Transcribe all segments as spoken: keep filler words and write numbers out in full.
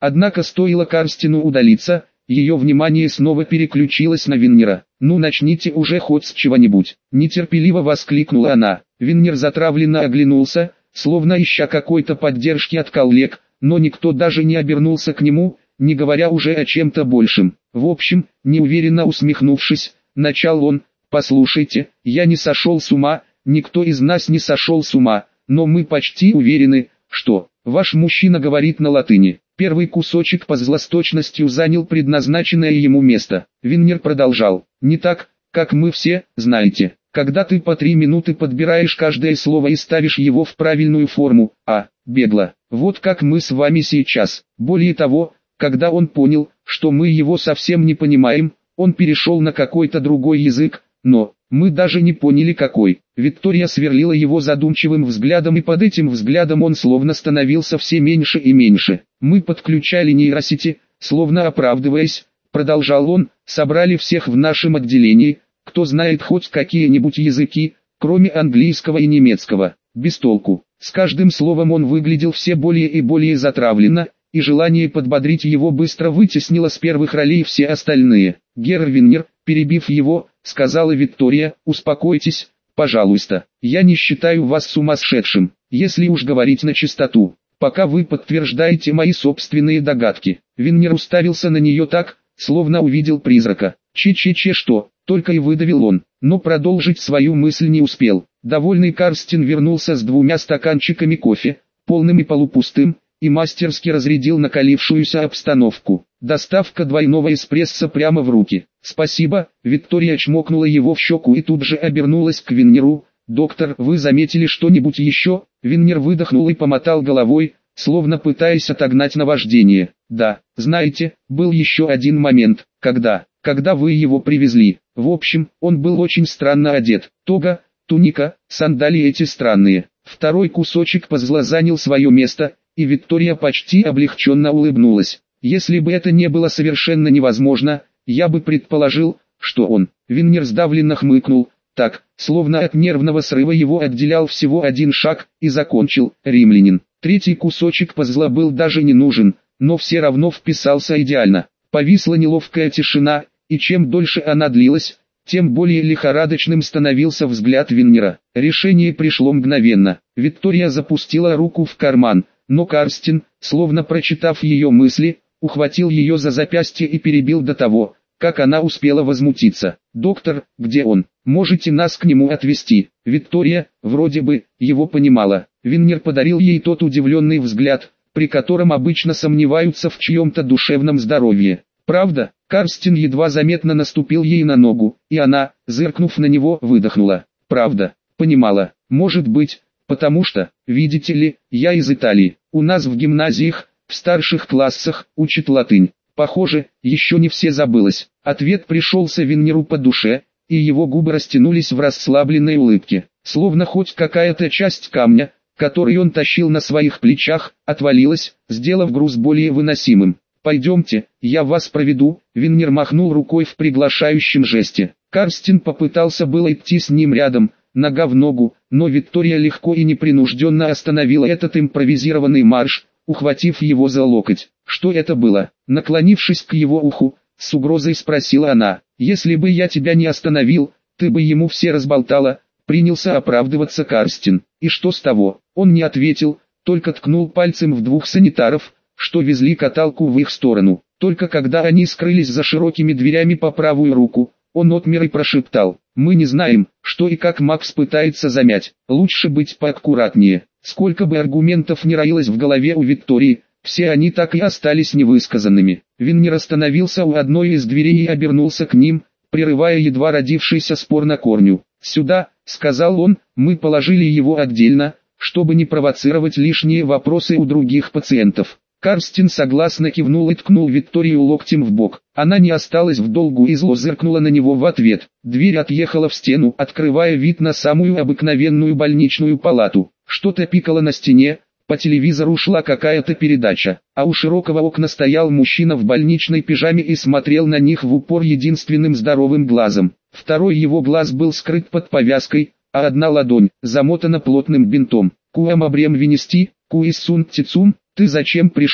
Однако стоило Карстину удалиться, ее внимание снова переключилось на Виннера. «Ну начните уже хоть с чего-нибудь», — нетерпеливо воскликнула она. Виннер затравленно оглянулся, словно ища какой-то поддержки от коллег, но никто даже не обернулся к нему, не говоря уже о чем-то большем. В общем, неуверенно усмехнувшись, начал он: «Послушайте, я не сошел с ума, никто из нас не сошел с ума, но мы почти уверены, что ваш мужчина говорит на латыни». Первый кусочек пазла с точностью занял предназначенное ему место. Виннер продолжал: «Не так, как мы все, знаете, когда ты по три минуты подбираешь каждое слово и ставишь его в правильную форму, а, бегло, вот как мы с вами сейчас. Более того, когда он понял, что мы его совсем не понимаем, он перешел на какой-то другой язык, но мы даже не поняли какой». Виктория сверлила его задумчивым взглядом, и под этим взглядом он словно становился все меньше и меньше. «Мы подключали нейросети, словно оправдываясь, продолжал он, собрали всех в нашем отделении, кто знает хоть какие-нибудь языки, кроме английского и немецкого. Без толку». С каждым словом он выглядел все более и более затравленно, и желание подбодрить его быстро вытеснило с первых ролей все остальные. «Герр Виннер», перебив его, сказала Виктория: «успокойтесь, пожалуйста, я не считаю вас сумасшедшим, если уж говорить на чистоту, пока вы подтверждаете мои собственные догадки». Виннер уставился на нее так, словно увидел призрака. «Че-че-че что?» — только и выдавил он, но продолжить свою мысль не успел. Довольный Карстин вернулся с двумя стаканчиками кофе, полным и полупустым, и мастерски разрядил накалившуюся обстановку. «Доставка двойного эспрессо прямо в руки». «Спасибо», — Виктория чмокнула его в щеку и тут же обернулась к Виннеру. «Доктор, вы заметили что-нибудь еще?» Виннер выдохнул и помотал головой, словно пытаясь отогнать наваждение. «Да, знаете, был еще один момент, когда, когда вы его привезли. В общем, он был очень странно одет. Тога, туника, сандалии эти странные». Второй кусочек пазла занял свое место, и Виктория почти облегченно улыбнулась. «Если бы это не было совершенно невозможно, я бы предположил, что он». Виннер сдавленно хмыкнул, так, словно от нервного срыва его отделял всего один шаг, и закончил: «Римлянин». Третий кусочек пазла был даже не нужен, но все равно вписался идеально. Повисла неловкая тишина, и чем дольше она длилась, тем более лихорадочным становился взгляд Виннера. Решение пришло мгновенно. Виктория запустила руку в карман, но Карстин, словно прочитав ее мысли, ухватил ее за запястье и перебил до того, как она успела возмутиться. «Доктор, где он? Можете нас к нему отвезти?» Виктория, вроде бы, его понимала. Виннер подарил ей тот удивленный взгляд, при котором обычно сомневаются в чьем-то душевном здоровье. «Правда?» Карстин едва заметно наступил ей на ногу, и она, зыркнув на него, выдохнула. «Правда?» Понимала. «Может быть, потому что, видите ли, я из Италии. У нас в гимназиях, в старших классах, учат латынь. Похоже, еще не все забылось». Ответ пришелся Виннеру по душе, и его губы растянулись в расслабленной улыбке. Словно хоть какая-то часть камня, который он тащил на своих плечах, отвалилась, сделав груз более выносимым. «Пойдемте, я вас проведу», — Виннер махнул рукой в приглашающем жесте. Карстин попытался было идти с ним рядом, нога в ногу, но Виктория легко и непринужденно остановила этот импровизированный марш, ухватив его за локоть. «Что это было?» Наклонившись к его уху, с угрозой спросила она. «Если бы я тебя не остановил, ты бы ему все разболтала», — принялся оправдываться Карстин. «И что с того?» Он не ответил, только ткнул пальцем в двух санитаров, что везли каталку в их сторону. Только когда они скрылись за широкими дверями по правую руку, он отмер и прошептал: «Мы не знаем, что и как Макс пытается замять. Лучше быть поаккуратнее». Сколько бы аргументов ни роилось в голове у Виктории, все они так и остались невысказанными. Виннер остановился у одной из дверей и обернулся к ним, прерывая едва родившийся спор на корню. «Сюда», — сказал он, — «мы положили его отдельно, чтобы не провоцировать лишние вопросы у других пациентов». Карстин согласно кивнул и ткнул Викторию локтем в бок. Она не осталась в долгу и зло зыркнула на него в ответ. Дверь отъехала в стену, открывая вид на самую обыкновенную больничную палату. Что-то пикало на стене, по телевизору шла какая-то передача, а у широкого окна стоял мужчина в больничной пижаме и смотрел на них в упор единственным здоровым глазом. Второй его глаз был скрыт под повязкой, а одна ладонь замотана плотным бинтом. «Куам абрем винести, куис сун тицум, ты зачем пришел?»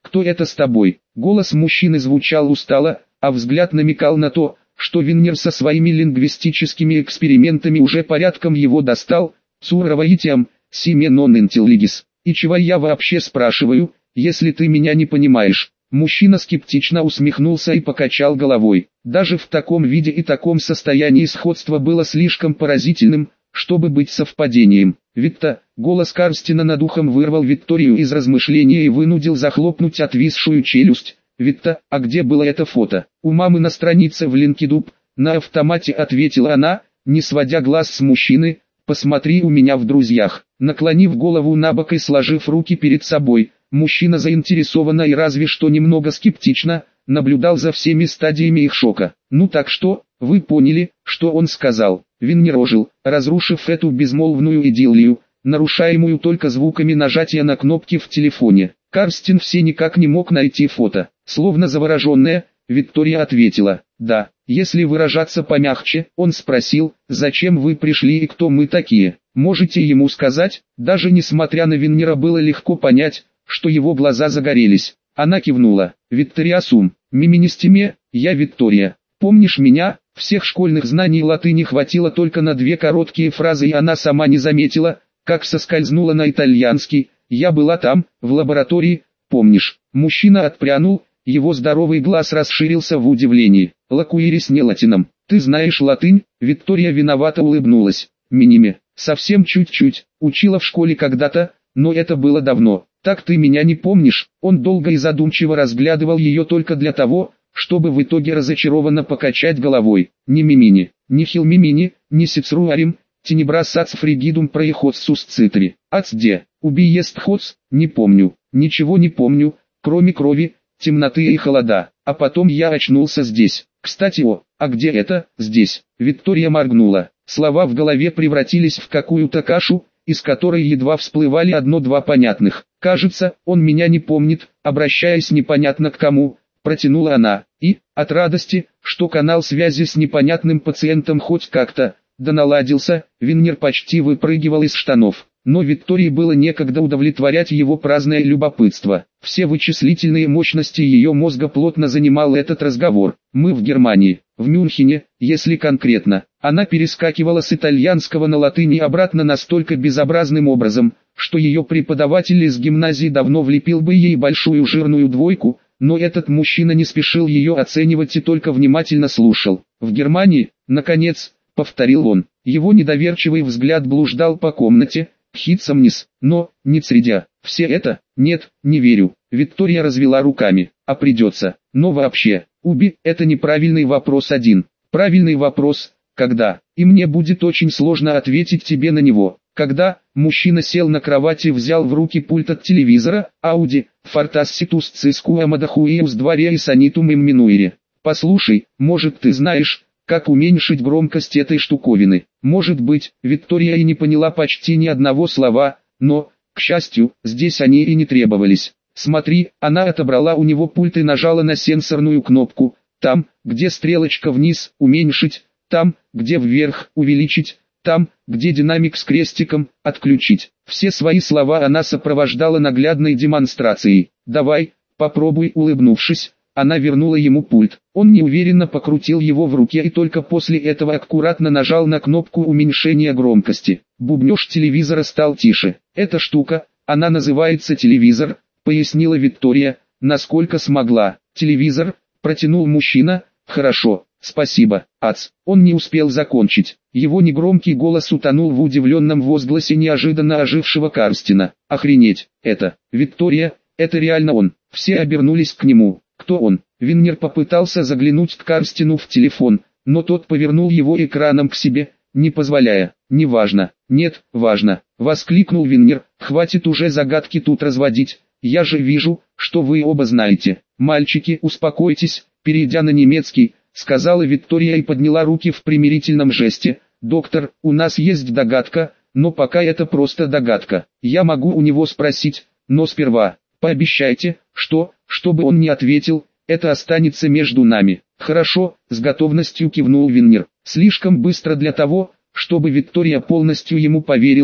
кто это с тобой?» Голос мужчины звучал устало, а взгляд намекал на то, что Виннер со своими лингвистическими экспериментами уже порядком его достал. «Цураваитиам, симе нон интеллигис. И чего я вообще спрашиваю, если ты меня не понимаешь?» Мужчина скептично усмехнулся и покачал головой. Даже в таком виде и таком состоянии сходство было слишком поразительным, чтобы быть совпадением. «Витта», голос Карстина над ухом вырвал Викторию из размышления и вынудил захлопнуть отвисшую челюсть. «Витта, а где было это фото?» «У мамы на странице в LinkedIn», на автомате ответила она, не сводя глаз с мужчины. «Посмотри у меня в друзьях». Наклонив голову набок и сложив руки перед собой, мужчина заинтересованно и разве что немного скептично наблюдал за всеми стадиями их шока. «Ну так что, вы поняли, что он сказал?» Виннер ожил, разрушив эту безмолвную идиллию, нарушаемую только звуками нажатия на кнопки в телефоне. Карстин все никак не мог найти фото. Словно завороженная, Виктория ответила: «Да». Если выражаться помягче, он спросил: «Зачем вы пришли и кто мы такие? Можете ему сказать?» Даже несмотря на Виннера было легко понять, что его глаза загорелись. Она кивнула. «Виктория Сум, миминистиме, я Виктория. Помнишь меня?» Всех школьных знаний латыни хватило только на две короткие фразы, и она сама не заметила, как соскользнула на итальянский. «Я была там, в лаборатории, помнишь?» Мужчина отпрянул, его здоровый глаз расширился в удивлении. «Лакуирис не латином. Ты знаешь латынь?» Виктория виновато улыбнулась. «Миниме, совсем чуть-чуть, учила в школе когда-то, но это было давно. Так ты меня не помнишь?» Он долго и задумчиво разглядывал ее только для того, чтобы в итоге разочарованно покачать головой. «Ни мимини, ни хилмимини, ни сицруарим, тенебрасац фригидум проехотсус цитри. Ацде, убиест ходс, не помню, ничего не помню, кроме крови, темноты и холода. А потом я очнулся здесь. Кстати, о, а где это, здесь?» Виктория моргнула. Слова в голове превратились в какую-то кашу, из которой едва всплывали одно-два понятных. «Кажется, он меня не помнит», обращаясь непонятно к кому, протянула она. И, от радости, что канал связи с непонятным пациентом хоть как-то, да наладился, Виннер почти выпрыгивал из штанов. Но Виктории было некогда удовлетворять его праздное любопытство. Все вычислительные мощности ее мозга плотно занимал этот разговор. «Мы в Германии, в Мюнхене, если конкретно». Она перескакивала с итальянского на латынь и обратно настолько безобразным образом, что ее преподаватель из гимназии давно влепил бы ей большую жирную двойку, но этот мужчина не спешил ее оценивать и только внимательно слушал. «В Германии, наконец», — повторил он. Его недоверчивый взгляд блуждал по комнате. «Хитсомнис, но, не средя, все это, нет, не верю». Виктория развела руками. «А придется, но вообще, Уби, это неправильный вопрос один. Правильный вопрос, когда, и мне будет очень сложно ответить тебе на него». Когда, мужчина сел на кровати и взял в руки пульт от телевизора, Ауди, Фортасситус Циску Амадахуиус дворе и Санитум им Минуире. «Послушай, может ты знаешь, как уменьшить громкость этой штуковины?» Может быть, Виктория и не поняла почти ни одного слова, но, к счастью, здесь они и не требовались. «Смотри», она отобрала у него пульт и нажала на сенсорную кнопку. «Там, где стрелочка вниз, уменьшить, там, где вверх, увеличить, там, где динамик с крестиком, отключить». Все свои слова она сопровождала наглядной демонстрацией. «Давай, попробуй», улыбнувшись, она вернула ему пульт. Он неуверенно покрутил его в руке и только после этого аккуратно нажал на кнопку уменьшения громкости. Бубнёж телевизора стал тише. «Эта штука, она называется телевизор», пояснила Виктория, насколько смогла. «Телевизор», протянул мужчина. «Хорошо, спасибо, Ац». Он не успел закончить. Его негромкий голос утонул в удивленном возгласе неожиданно ожившего Карстина. «Охренеть, это, Виктория, это реально он». Все обернулись к нему. «Кто он?» Виннер попытался заглянуть к Карстину в телефон, но тот повернул его экраном к себе, не позволяя. «Неважно». «Нет, важно», — воскликнул Виннер. «Хватит уже загадки тут разводить. Я же вижу, что вы оба знаете». «Мальчики, успокойтесь», перейдя на немецкий, сказала Виктория и подняла руки в примирительном жесте. «Доктор, у нас есть догадка, но пока это просто догадка. Я могу у него спросить, но сперва, пообещайте, что, чтобы он не ответил, это останется между нами». «Хорошо», с готовностью кивнул Виннер. Слишком быстро для того, чтобы Виктория полностью ему поверила,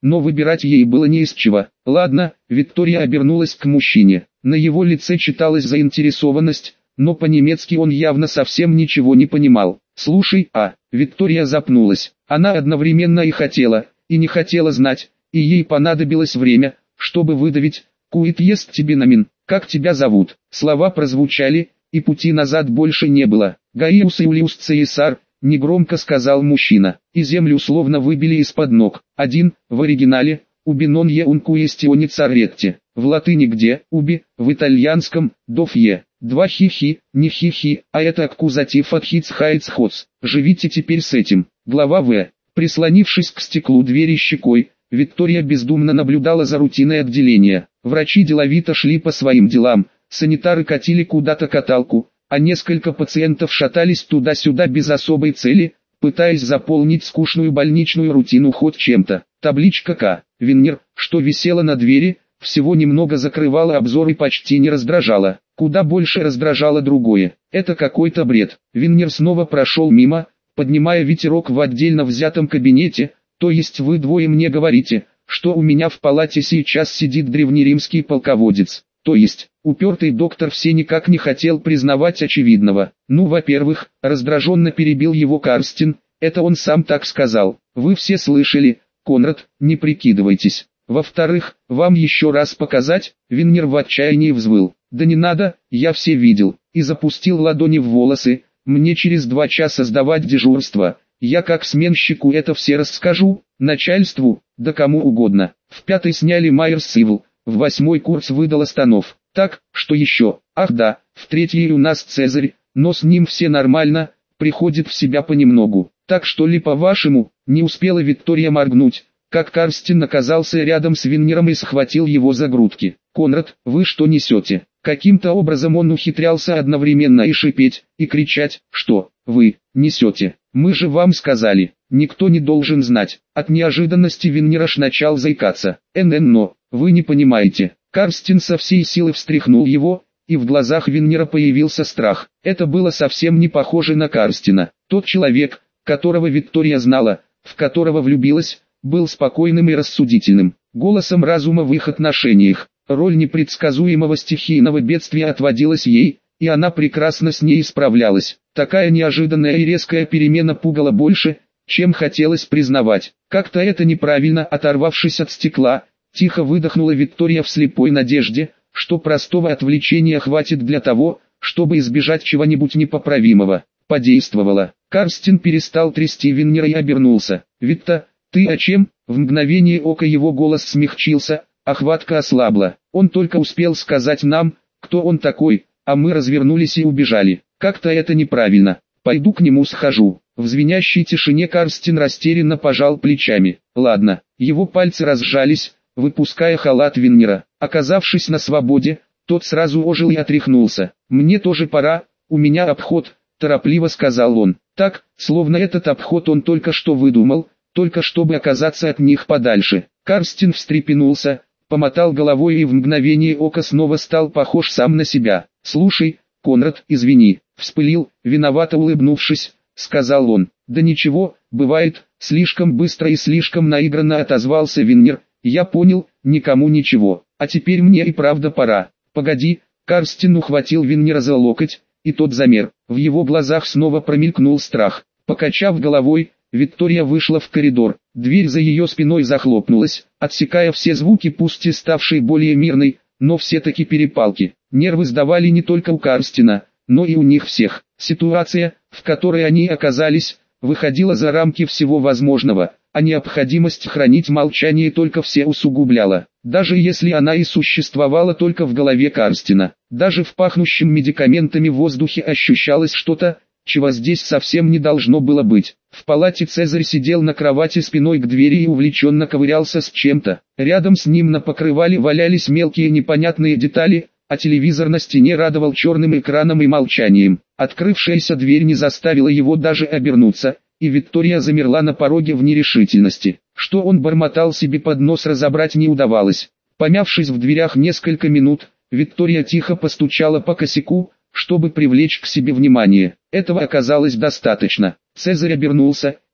но выбирать ей было не из чего. Ладно, Виктория обернулась к мужчине. На его лице читалась заинтересованность, но по-немецки он явно совсем ничего не понимал. «Слушай, а...» Виктория запнулась. Она одновременно и хотела, и не хотела знать, и ей понадобилось время, чтобы выдавить: «Куит ест тебе намин, как тебя зовут?» Слова прозвучали, и пути назад больше не было. «Гаиус Иулиус Цесар», негромко сказал мужчина, и землю словно выбили из-под ног. Один, в оригинале, «Убинонье ункуестиони царетти». В латыни где «уби», в итальянском «дофье». Два хи-хи, не хи-хи, а это аккузатив от хиц-хайц-хоц. Живите теперь с этим. Глава В. Прислонившись к стеклу двери щекой, Виктория бездумно наблюдала за рутиной отделения. Врачи деловито шли по своим делам, санитары катили куда-то каталку, а несколько пациентов шатались туда-сюда без особой цели, пытаясь заполнить скучную больничную рутину хоть чем-то. Табличка К. Виннер, что висела на двери, всего немного закрывала обзор и почти не раздражала. Куда больше раздражало другое. Это какой-то бред. Виннер снова прошел мимо, поднимая ветерок в отдельно взятом кабинете. То есть вы двое мне говорите, что у меня в палате сейчас сидит древнеримский полководец. То есть, упертый доктор все никак не хотел признавать очевидного. Ну, во-первых, раздраженно перебил его Карстин, это он сам так сказал. Вы все слышали, Конрад, не прикидывайтесь. Во-вторых, вам еще раз показать? Виннер в отчаянии взвыл. Да не надо, я все видел. И запустил ладони в волосы. Мне через два часа сдавать дежурство. Я как сменщику это все расскажу, начальству, да кому угодно. В пятый сняли Майерс Сивл, в восьмой курс выдал Останов. Так, что еще? Ах да, в третьей у нас Цезарь, но с ним все нормально, приходит в себя понемногу. Так что ли по-вашему? Не успела Виктория моргнуть, как Карстин оказался рядом с Виннером и схватил его за грудки. «Конрад, вы что несете?» Каким-то образом он ухитрялся одновременно и шипеть, и кричать, что «вы несете». «Мы же вам сказали, никто не должен знать». От неожиданности Виннер аж начал заикаться. «эн-эн, но, вы не понимаете». Карстин со всей силы встряхнул его, и в глазах Виннера появился страх. Это было совсем не похоже на Карстина. Тот человек, которого Виктория знала, в которого влюбилась, был спокойным и рассудительным. Голосом разума в их отношениях. Роль непредсказуемого стихийного бедствия отводилась ей, и она прекрасно с ней справлялась. Такая неожиданная и резкая перемена пугала больше, чем хотелось признавать. Как-то это неправильно, оторвавшись от стекла, тихо выдохнула Виктория в слепой надежде, что простого отвлечения хватит для того, чтобы избежать чего-нибудь непоправимого. Подействовало. Карстин перестал трясти Виннера и обернулся. «Викта, ты о чем?» В мгновение ока его голос смягчился, а хватка ослабла. Он только успел сказать нам, кто он такой, а мы развернулись и убежали. Как-то это неправильно. Пойду к нему схожу. В звенящей тишине Карстин растерянно пожал плечами. Ладно, его пальцы разжались, выпуская халат Виннера. Оказавшись на свободе, тот сразу ожил и отряхнулся. «Мне тоже пора, у меня обход», – торопливо сказал он. Так, словно этот обход он только что выдумал, только чтобы оказаться от них подальше. Карстин встрепенулся, помотал головой и в мгновение ока снова стал похож сам на себя. «Слушай, Конрад, извини», – вспылил, виновато улыбнувшись, сказал он. «Да ничего, бывает», – слишком быстро и слишком наигранно отозвался Виннер. «Я понял, никому ничего, а теперь мне и правда пора». «Погоди», – Карстин ухватил Виннера за локоть, и тот замер. В его глазах снова промелькнул страх. Покачав головой, Виктория вышла в коридор. Дверь за ее спиной захлопнулась, отсекая все звуки, пусть и ставшей более мирной, но все-таки перепалки. Нервы сдавали не только у Карстина, но и у них всех. Ситуация, в которой они оказались, выходила за рамки всего возможного, а необходимость хранить молчание только все усугубляла. Даже если она и существовала только в голове Карстина, даже в пахнущем медикаментами воздухе ощущалось что-то, чего здесь совсем не должно было быть. В палате Цезарь сидел на кровати спиной к двери и увлеченно ковырялся с чем-то. Рядом с ним на покрывале валялись мелкие непонятные детали, а телевизор на стене радовал черным экраном и молчанием. Открывшаяся дверь не заставила его даже обернуться, и Виктория замерла на пороге в нерешительности. Что он бормотал себе под нос, разобрать не удавалось. Помявшись в дверях несколько минут, Виктория тихо постучала по косяку, чтобы привлечь к себе внимание. Этого оказалось достаточно. Цезарь обернулся,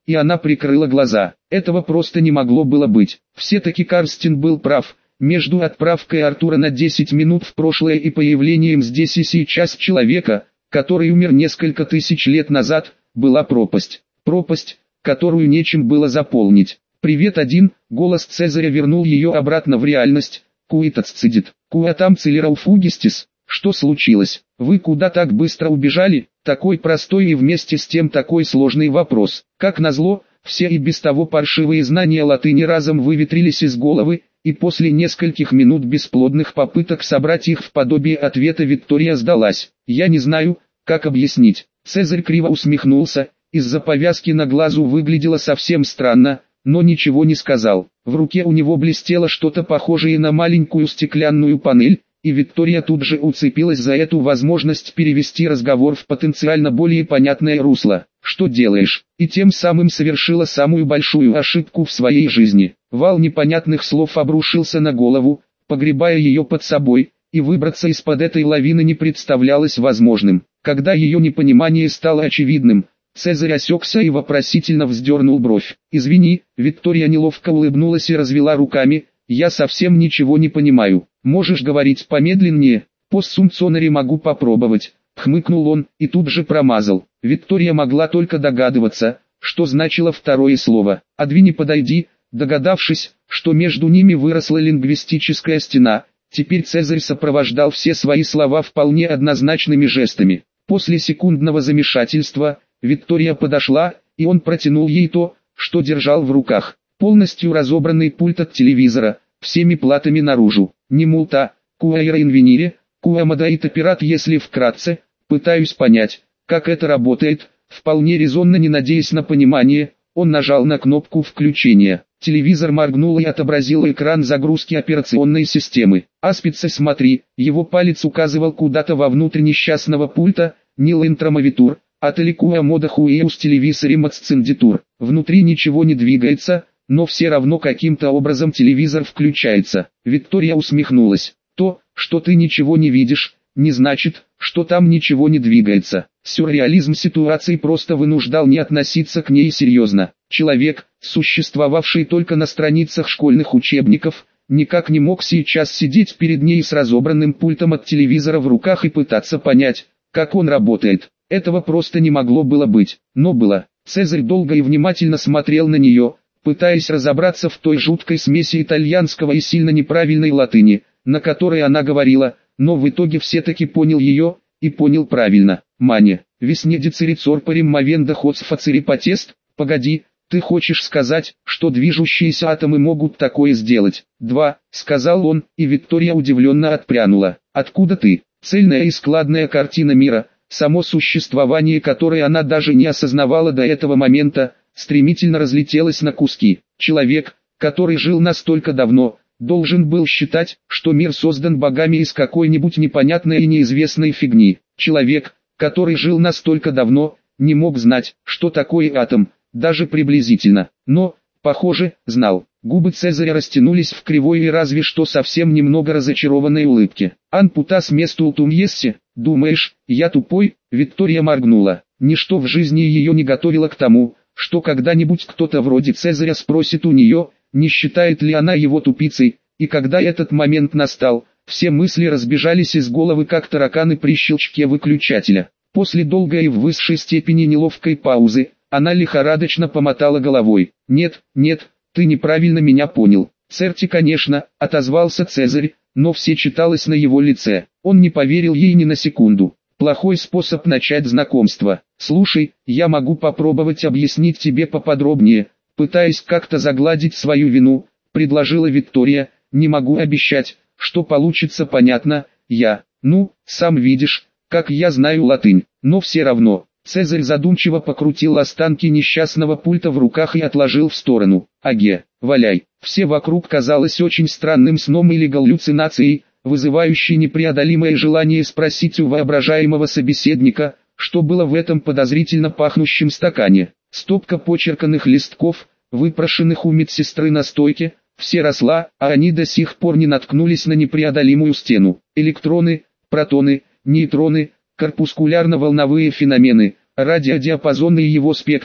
и она прикрыла глаза. Этого просто не могло было быть. Все-таки Карстин был прав. Между отправкой Артура на десять минут в прошлое и появлением здесь и сейчас человека, который умер несколько тысяч лет назад, была пропасть. Пропасть, которую нечем было заполнить. «Привет, один», голос Цезаря вернул ее обратно в реальность. «Куитаццидит, куатам целерал фугистис». «Что случилось? Вы куда так быстро убежали?» Такой простой и вместе с тем такой сложный вопрос. Как назло, все и без того паршивые знания латыни разом выветрились из головы, и после нескольких минут бесплодных попыток собрать их в подобие ответа Виктория сдалась. «Я не знаю, как объяснить». Цезарь криво усмехнулся, из-за повязки на глазу выглядело совсем странно, но ничего не сказал. В руке у него блестело что-то похожее на маленькую стеклянную панель, и Виктория тут же уцепилась за эту возможность перевести разговор в потенциально более понятное русло. «Что делаешь?» И тем самым совершила самую большую ошибку в своей жизни. Вал непонятных слов обрушился на голову, погребая ее под собой, и выбраться из-под этой лавины не представлялось возможным. Когда ее непонимание стало очевидным, Цезарь осекся и вопросительно вздернул бровь. «Извини», Виктория неловко улыбнулась и развела руками, «я совсем ничего не понимаю. Можешь говорить помедленнее?» «Поссумционари могу попробовать», хмыкнул он, и тут же промазал. Виктория могла только догадываться, что значило второе слово. «Адвини, подойди», догадавшись, что между ними выросла лингвистическая стена. Теперь Цезарь сопровождал все свои слова вполне однозначными жестами. После секундного замешательства, Виктория подошла, и он протянул ей то, что держал в руках. Полностью разобранный пульт от телевизора, всеми платами наружу. Не мулта, куайра инвенире, куамадаит операт, если вкратце, пытаюсь понять, как это работает. Вполне резонно, не надеясь на понимание, он нажал на кнопку включения. Телевизор моргнул и отобразил экран загрузки операционной системы. «Аспица, смотри», его палец указывал куда-то вовнутрь несчастного пульта, «Нил интромавитур», «Ателикуа мода хуеус телевизорим аццендитур». Внутри ничего не двигается, но все равно каким-то образом телевизор включается. Виктория усмехнулась. «То, что ты ничего не видишь, не значит, что там ничего не двигается». Сюрреализм ситуации просто вынуждал не относиться к ней серьезно. Человек, существовавший только на страницах школьных учебников, никак не мог сейчас сидеть перед ней с разобранным пультом от телевизора в руках и пытаться понять, как он работает. Этого просто не могло было быть, но было. Цезарь долго и внимательно смотрел на нее, пытаясь разобраться в той жуткой смеси итальянского и сильно неправильной латыни, на которой она говорила, но в итоге все-таки понял ее, и понял правильно. «Маня, весне децерицорпарим мовенда хоцфацерипотест, погоди, ты хочешь сказать, что движущиеся атомы могут такое сделать?» «Два», сказал он, и Виктория удивленно отпрянула. «Откуда ты?» Цельная и складная картина мира, само существование которой она даже не осознавала до этого момента, стремительно разлетелась на куски. Человек, который жил настолько давно, должен был считать, что мир создан богами из какой-нибудь непонятной и неизвестной фигни. Человек, который жил настолько давно, не мог знать, что такое атом, даже приблизительно. Но, похоже, знал. Губы Цезаря растянулись в кривой и разве что совсем немного разочарованной улыбке. «Анпутас месту утумьессе, думаешь, я тупой?» Виктория моргнула. Ничто в жизни ее не готовило к тому, что когда-нибудь кто-то вроде Цезаря спросит у нее, не считает ли она его тупицей, и когда этот момент настал, все мысли разбежались из головы как тараканы при щелчке выключателя. После долгой и в высшей степени неловкой паузы, она лихорадочно помотала головой. «Нет, нет, ты неправильно меня понял». «Церти, конечно», — отозвался Цезарь, но все читалось на его лице. Он не поверил ей ни на секунду. «Плохой способ начать знакомство. Слушай, я могу попробовать объяснить тебе поподробнее», пытаясь как-то загладить свою вину, предложила Виктория. «Не могу обещать, что получится понятно, я, ну, сам видишь, как я знаю латынь, но все равно». Цезарь задумчиво покрутил останки несчастного пульта в руках и отложил в сторону. «Аге, валяй». Все вокруг казалось очень странным сном или галлюцинацией, вызывающей непреодолимое желание спросить у воображаемого собеседника, что было в этом подозрительно пахнущем стакане. Стопка почерканных листков, выпрошенных у медсестры на стойке, все росла, а они до сих пор не наткнулись на непреодолимую стену. Электроны, протоны, нейтроны, корпускулярно-волновые феномены, радиодиапазоны и его спектры,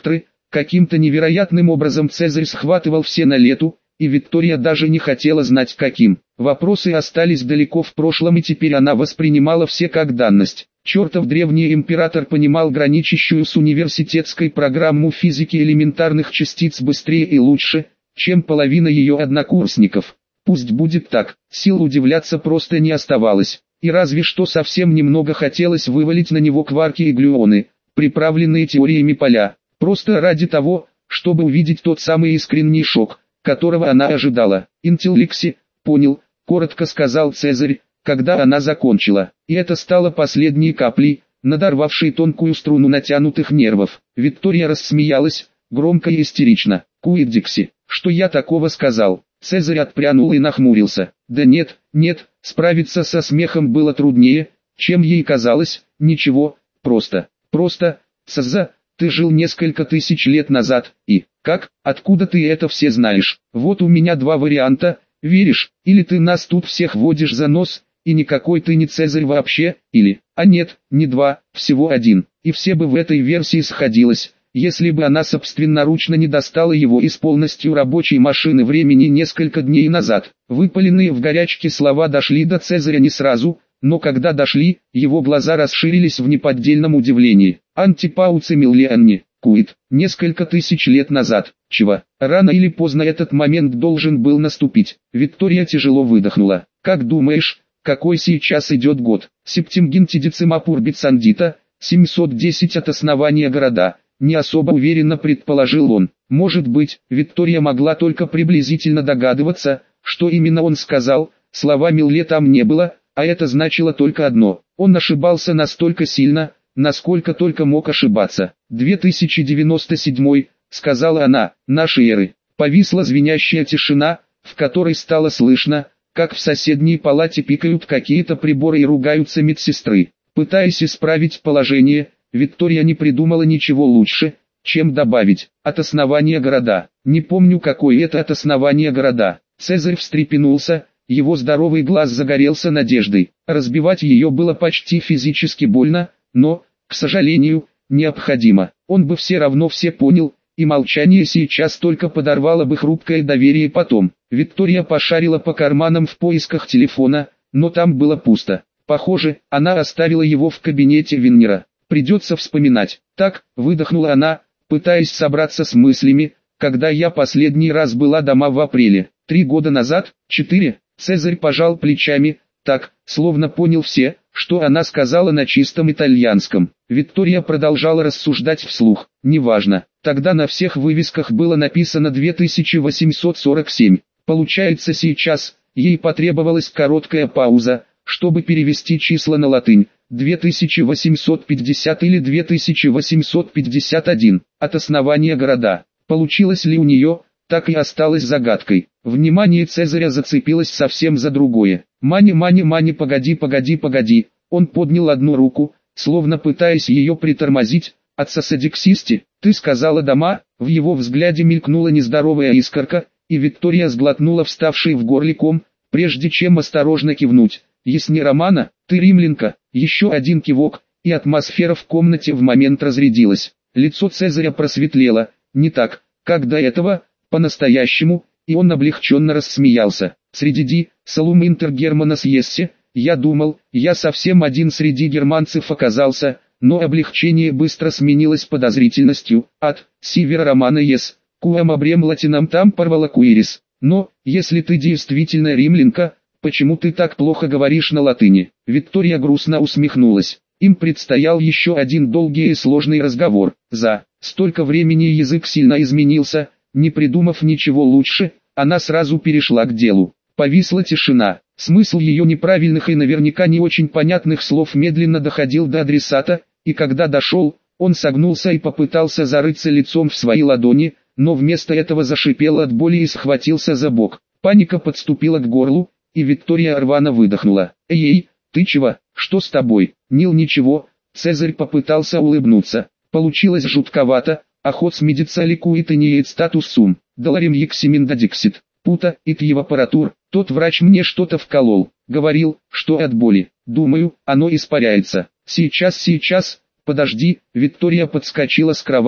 Каким-то невероятным образом Цезарь схватывал все на лету, и Виктория даже не хотела знать каким. Вопросы остались далеко в прошлом, и теперь она воспринимала все как данность. Чертов древний император понимал граничащую с университетской программу физики элементарных частиц быстрее и лучше, чем половина ее однокурсников. Пусть будет так, сил удивляться просто не оставалось, и разве что совсем немного хотелось вывалить на него кварки и глюоны, приправленные теориями поля, просто ради того, чтобы увидеть тот самый искренний шок, которого она ожидала. «Интеллекси, понял», — коротко сказал Цезарь, когда она закончила, и это стало последней каплей, надорвавшей тонкую струну натянутых нервов. Виктория рассмеялась, громко и истерично. «Куиддикси, что я такого сказал?» Цезарь отпрянул и нахмурился. «Да нет, нет», справиться со смехом было труднее, чем ей казалось. «Ничего, просто, просто, Цза, ты жил несколько тысяч лет назад, и, как, откуда ты это все знаешь? Вот у меня два варианта, веришь, или ты нас тут всех водишь за нос, и никакой ты не Цезарь вообще, или, а нет, не два, всего один». И все бы в этой версии сходилось, если бы она собственноручно не достала его из полностью рабочей машины времени несколько дней назад. Выпаленные в горячке слова дошли до Цезаря не сразу, но когда дошли, его глаза расширились в неподдельном удивлении. «Антипауци Миллианни, Куит, несколько тысяч лет назад, чего? Рано или поздно этот момент должен был наступить». Виктория тяжело выдохнула. «Как думаешь, какой сейчас идет год?» «Септимгинтидицимапурбицандита, семьсот десять от основания города», не особо уверенно предположил он. Может быть, Виктория могла только приблизительно догадываться, что именно он сказал, слова Милле там не было, а это значило только одно: он ошибался настолько сильно, насколько только мог ошибаться. «две тысячи девяносто седьмой», сказала она, «нашей эры». Повисла звенящая тишина, в которой стало слышно, как в соседней палате пикают какие-то приборы и ругаются медсестры. Пытаясь исправить положение, Виктория не придумала ничего лучше, чем добавить «от основания города». «Не помню, какой это от основания города». Цезарь встрепенулся, его здоровый глаз загорелся надеждой. Разбивать ее было почти физически больно, но, к сожалению, необходимо. Он бы все равно все понял, и молчание сейчас только подорвало бы хрупкое доверие потом. Виктория пошарила по карманам в поисках телефона, но там было пусто. Похоже, она оставила его в кабинете Виннера. Придется вспоминать. Так, выдохнула она, пытаясь собраться с мыслями, когда я последний раз была дома в апреле. Три года назад? Четыре? Цезарь пожал плечами, так, словно понял все, что она сказала на чистом итальянском. Виктория продолжала рассуждать вслух. Неважно, тогда на всех вывесках было написано две тысячи восемьсот сорок семь. Получается, сейчас, ей потребовалась короткая пауза, чтобы перевести числа на латынь. две тысячи восемьсот пятьдесят или две тысячи восемьсот пятьдесят один, от основания города. Получилось ли у нее, так и осталось загадкой. Внимание Цезаря зацепилось совсем за другое. «Мани, мани, мани, погоди, погоди, погоди». Он поднял одну руку, словно пытаясь ее притормозить. «Отсосадиксисти, ты сказала дома?» В его взгляде мелькнула нездоровая искорка, и Виктория сглотнула вставший в горле ком, прежде чем осторожно кивнуть. «Ясни Романа, ты римлянка». Еще один кивок, и атмосфера в комнате в момент разрядилась. Лицо Цезаря просветлело, не так, как до этого, по-настоящему, и он облегченно рассмеялся. «Среди ди, Салум Интер Германас Ессе, я думал, я совсем один среди германцев оказался», но облегчение быстро сменилось подозрительностью. «От, Сивера Романа Ес, куэм обрем латинам там порвала куирис». «Но, если ты действительно римлянка, почему ты так плохо говоришь на латыни?» Виктория грустно усмехнулась. Им предстоял еще один долгий и сложный разговор. За столько времени язык сильно изменился, не придумав ничего лучше, она сразу перешла к делу. Повисла тишина. Смысл ее неправильных и наверняка не очень понятных слов медленно доходил до адресата, и когда дошел, он согнулся и попытался зарыться лицом в свои ладони, но вместо этого зашипел от боли и схватился за бок. Паника подступила к горлу, и Виктория рвано выдохнула. «Эй, ты чего? Что с тобой?» «Нил, ничего». Цезарь попытался улыбнуться. Получилось жутковато. «Охоц медица ликует и неет статус сум. Доларем ексиминдадиксит. Пута, ит аппаратур. Тот врач мне что-то вколол. Говорил, что от боли. Думаю, оно испаряется. Сейчас, сейчас, подожди». Виктория подскочила с кровати,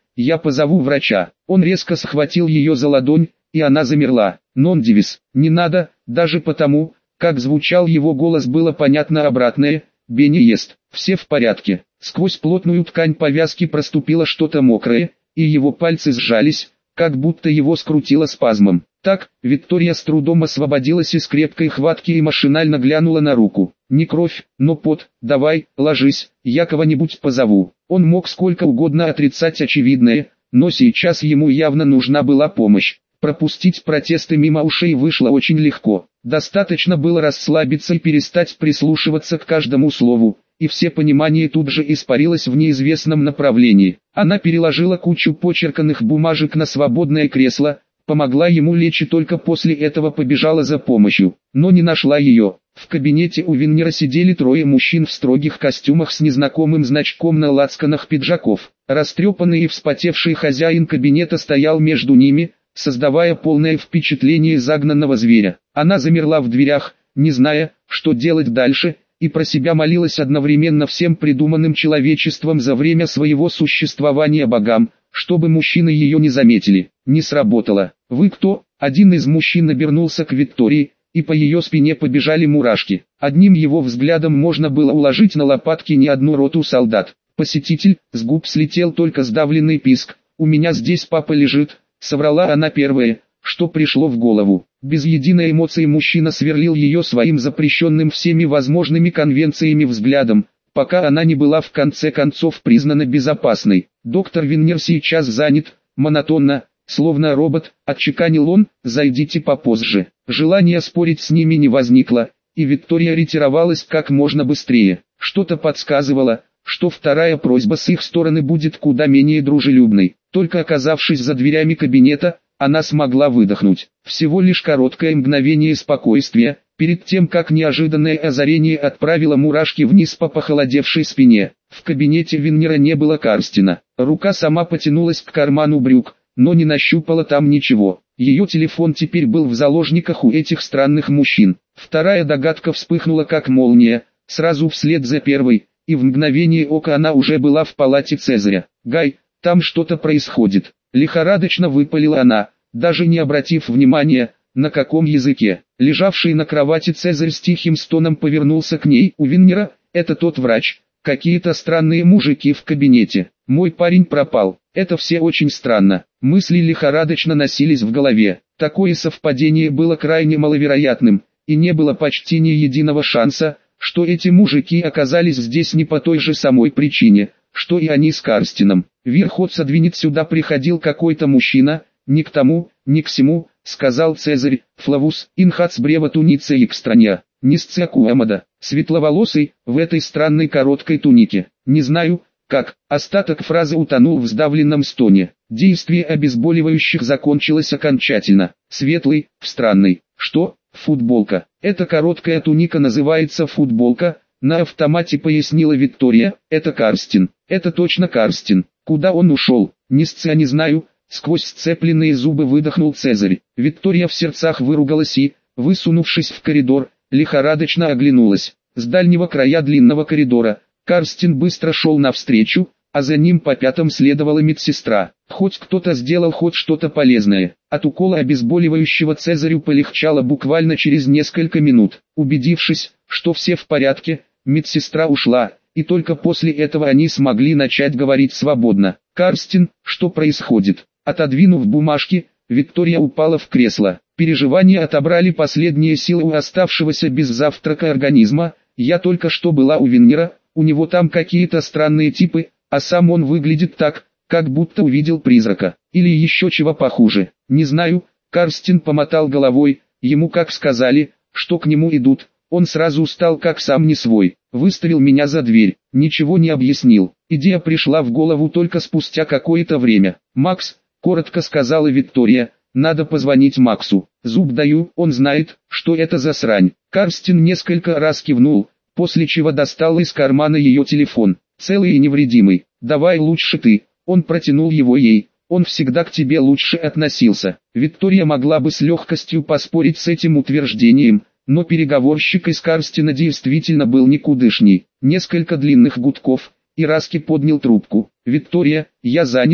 я позову врача. Он резко схватил ее за ладонь, и она замерла. «Нон-девис, не надо», даже потому, как звучал его голос, было понятно обратное. «Бенни ест, все в порядке». Сквозь плотную ткань повязки проступило что-то мокрое, и его пальцы сжались, как будто его скрутило спазмом. Так, Виктория с трудом освободилась из крепкой хватки и машинально глянула на руку. «Не кровь, но пот, давай, ложись, я кого-нибудь позову». Он мог сколько угодно отрицать очевидное, но сейчас ему явно нужна была помощь. Пропустить протесты мимо ушей вышло очень легко. Достаточно было расслабиться и перестать прислушиваться к каждому слову, и все понимание тут же испарилось в неизвестном направлении. Она переложила кучу почерканных бумажек на свободное кресло, помогла ему лечь и только после этого побежала за помощью, но не нашла ее. В кабинете у Виннера сидели трое мужчин в строгих костюмах с незнакомым значком на лацканах пиджаков. Растрепанный и вспотевший хозяин кабинета стоял между ними, создавая полное впечатление загнанного зверя. Она замерла в дверях, не зная, что делать дальше, и про себя молилась одновременно всем придуманным человечеством за время своего существования богам, чтобы мужчины ее не заметили. Не сработало. «Вы кто?» Один из мужчин обернулся к Виктории, и по ее спине побежали мурашки. Одним его взглядом можно было уложить на лопатки не одну роту солдат. «Посетитель», с губ слетел только сдавленный писк. «У меня здесь папа лежит», соврала она первое, что пришло в голову. Без единой эмоции мужчина сверлил ее своим запрещенным всеми возможными конвенциями взглядом, пока она не была в конце концов признана безопасной. «Доктор Виннер сейчас занят», монотонно, словно робот, отчеканил он, «зайдите попозже». Желания спорить с ними не возникло, и Виктория ретировалась как можно быстрее. Что-то подсказывало, что вторая просьба с их стороны будет куда менее дружелюбной. Только оказавшись за дверями кабинета, она смогла выдохнуть. Всего лишь короткое мгновение спокойствия, перед тем как неожиданное озарение отправило мурашки вниз по похолодевшей спине. В кабинете Виннера не было Карстина. Рука сама потянулась к карману брюк, но не нащупала там ничего. Ее телефон теперь был в заложниках у этих странных мужчин. Вторая догадка вспыхнула как молния, сразу вслед за первой, и в мгновение ока она уже была в палате Цезаря. «Гай, там что-то происходит», — лихорадочно выпалила она, даже не обратив внимания, на каком языке. Лежавший на кровати Цезарь с тихим стоном повернулся к ней. «У Виннера, это тот врач, какие-то странные мужики в кабинете. Мой парень пропал, это все очень странно». Мысли лихорадочно носились в голове. Такое совпадение было крайне маловероятным, и не было почти ни единого шанса, что эти мужики оказались здесь не по той же самой причине, что и они с Карстином. «Верхот содвинет сюда приходил какой-то мужчина, ни к тому, ни к сему», — сказал Цезарь. «Флавус, инхац брева туница экстраня, нисцеку амада, светловолосый, в этой странной короткой тунике. Не знаю, как». Остаток фразы утонул в сдавленном стоне. Действие обезболивающих закончилось окончательно. Светлый, в странной. «Что? Футболка. Эта короткая туника называется футболка», — на автомате пояснила Виктория. «Это Карстин. Это точно Карстин. Куда он ушел? Не сця не знаю». Сквозь сцепленные зубы выдохнул Цезарь. Виктория в сердцах выругалась и, высунувшись в коридор, лихорадочно оглянулась. С дальнего края длинного коридора Карстин быстро шел навстречу, а за ним по пятам следовала медсестра. Хоть кто-то сделал хоть что-то полезное. От укола обезболивающего Цезарю полегчало буквально через несколько минут. Убедившись, что все в порядке, медсестра ушла, и только после этого они смогли начать говорить свободно. «Карстин, что происходит?» Отодвинув бумажки, Виктория упала в кресло. Переживания отобрали последние силы у оставшегося без завтрака организма. «Я только что была у Виннера, у него там какие-то странные типы, а сам он выглядит так, как будто увидел призрака. Или еще чего похуже. Не знаю». Карстин помотал головой. Ему как сказали, что к нему идут, он сразу стал как сам не свой. Выставил меня за дверь, ничего не объяснил. Идея пришла в голову только спустя какое-то время. «Макс», — коротко сказала Виктория, — «надо позвонить Максу. Зуб даю, он знает, что это за срань». Карстин несколько раз кивнул, после чего достал из кармана ее телефон. «Целый и невредимый. Давай лучше ты». Он протянул его ей. «Он всегда к тебе лучше относился». Виктория могла бы с легкостью поспорить с этим утверждением, но переговорщик из Карстина действительно был никудышний. Несколько длинных гудков, и Раски поднял трубку. «Виктория, я занят», —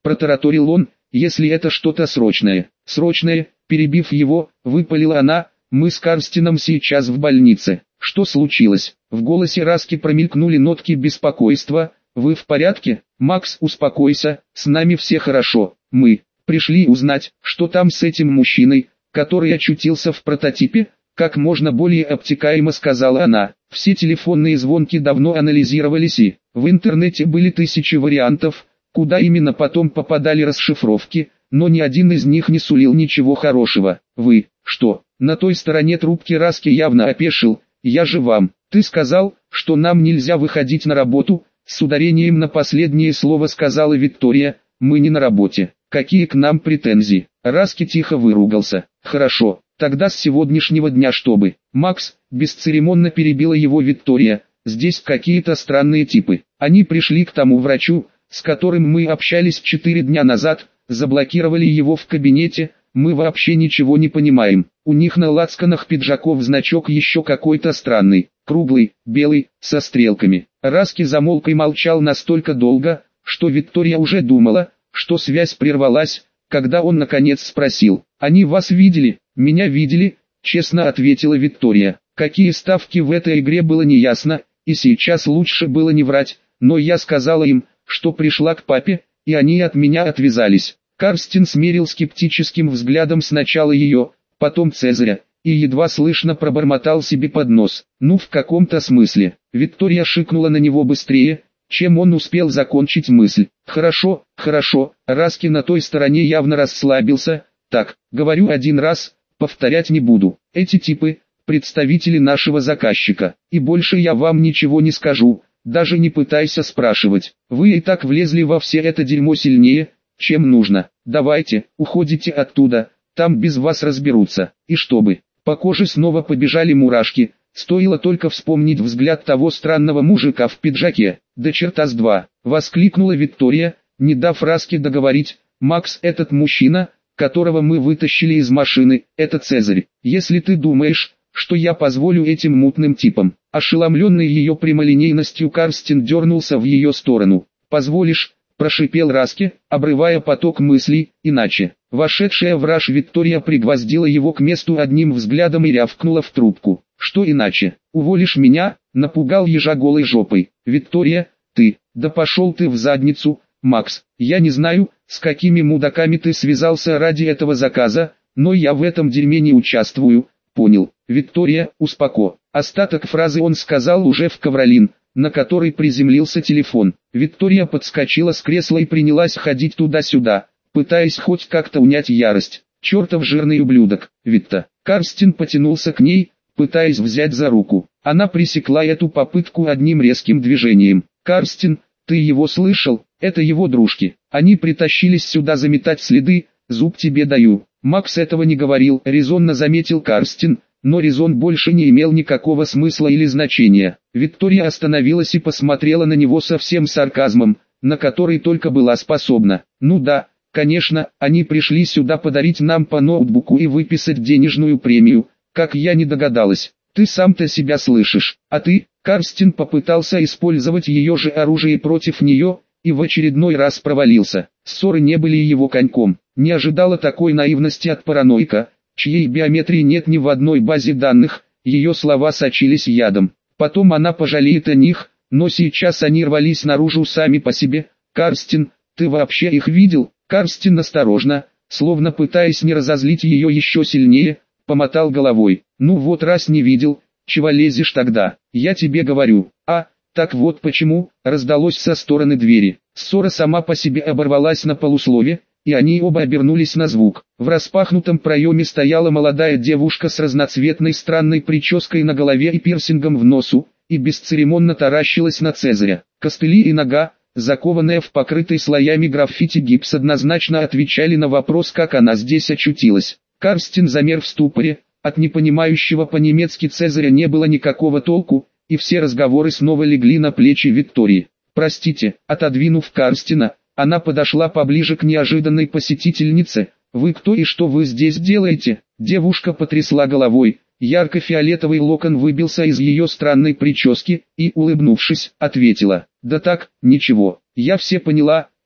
протараторил он, если это что-то срочное. Срочное, перебив его, выпалила она, мы с Карстином сейчас в больнице. Что случилось? В голосе Раски промелькнули нотки беспокойства. Вы в порядке? Макс, успокойся, с нами все хорошо. Мы пришли узнать, что там с этим мужчиной, который очутился в прототипе, как можно более обтекаемо сказала она. Все телефонные звонки давно анализировались и в интернете были тысячи вариантов, куда именно потом попадали расшифровки, но ни один из них не сулил ничего хорошего. Вы, что, на той стороне трубки Раски явно опешил, я же вам, ты сказал, что нам нельзя выходить на работу, с ударением на последнее слово сказала Виктория, мы не на работе, какие к нам претензии. Раски тихо выругался, хорошо, тогда с сегодняшнего дня чтобы. Макс, бесцеремонно перебила его Виктория, здесь какие-то странные типы, они пришли к тому врачу, с которым мы общались четыре дня назад, заблокировали его в кабинете, мы вообще ничего не понимаем. У них на лацканах пиджаков значок еще какой-то странный, круглый, белый, со стрелками. Раски замолк и молчал настолько долго, что Виктория уже думала, что связь прервалась, когда он наконец спросил, «Они вас видели?» «Меня видели», — честно ответила Виктория. Какие ставки в этой игре было неясно, и сейчас лучше было не врать, но я сказала им, что пришла к папе, и они от меня отвязались. Карстин смерил скептическим взглядом сначала ее, потом Цезаря, и едва слышно пробормотал себе под нос. Ну в каком-то смысле. Виктория шикнула на него быстрее, чем он успел закончить мысль. Хорошо, хорошо, Раски на той стороне явно расслабился. Так, говорю один раз, повторять не буду. Эти типы, представители нашего заказчика, и больше я вам ничего не скажу. Даже не пытайся спрашивать. Вы и так влезли во все это дерьмо сильнее, чем нужно. Давайте, уходите оттуда, там без вас разберутся. И чтобы, по коже снова побежали мурашки, стоило только вспомнить взгляд того странного мужика в пиджаке. Да черта с два, воскликнула Виктория, не дав Раске договорить. Макс, этот мужчина, которого мы вытащили из машины, это Цезарь. Если ты думаешь, что я позволю этим мутным типам. Ошеломленный ее прямолинейностью Карстин дернулся в ее сторону. «Позволишь?» – прошипел Раски, обрывая поток мыслей, иначе. Вошедшая в раж Виктория пригвоздила его к месту одним взглядом и рявкнула в трубку. «Что иначе? Уволишь меня?» – напугал ежа голой жопой. «Виктория, ты, да пошел ты в задницу, Макс, я не знаю, с какими мудаками ты связался ради этого заказа, но я в этом дерьме не участвую». Понял. Виктория, успоко. Остаток фразы он сказал уже в ковролин, на который приземлился телефон. Виктория подскочила с кресла и принялась ходить туда-сюда, пытаясь хоть как-то унять ярость. Чертов жирный ублюдок, Викта. Карстин потянулся к ней, пытаясь взять за руку. Она пресекла эту попытку одним резким движением. Карстин, ты его слышал? Это его дружки. Они притащились сюда заметать следы, зуб тебе даю. Макс этого не говорил, резонно заметил Карстин, но резон больше не имел никакого смысла или значения. Виктория остановилась и посмотрела на него со всем сарказмом, на который только была способна. Ну да, конечно, они пришли сюда подарить нам по ноутбуку и выписать денежную премию, как я не догадалась. Ты сам-то себя слышишь, а ты, Карстин попытался использовать ее же оружие против нее, и в очередной раз провалился. Ссоры не были его коньком. Не ожидала такой наивности от параноика, чьей биометрии нет ни в одной базе данных, ее слова сочились ядом. Потом она пожалеет о них, но сейчас они рвались наружу сами по себе. Карстин, ты вообще их видел? Карстин осторожно, словно пытаясь не разозлить ее еще сильнее, помотал головой. Ну вот раз не видел, чего лезешь тогда? Я тебе говорю. А, так вот почему, раздалось со стороны двери. Ссора сама по себе оборвалась на полуслове, и они оба обернулись на звук. В распахнутом проеме стояла молодая девушка с разноцветной странной прической на голове и пирсингом в носу, и бесцеремонно таращилась на Цезаря. Костыли и нога, закованная в покрытый слоями граффити гипс, однозначно отвечали на вопрос, как она здесь очутилась. Карстин замер в ступоре, от непонимающего по-немецки Цезаря не было никакого толку, и все разговоры снова легли на плечи Виктории. «Простите», отодвинув Карстина, она подошла поближе к неожиданной посетительнице. «Вы кто и что вы здесь делаете?» Девушка потрясла головой, ярко-фиолетовый локон выбился из ее странной прически, и, улыбнувшись, ответила: «Да так, ничего, я все поняла,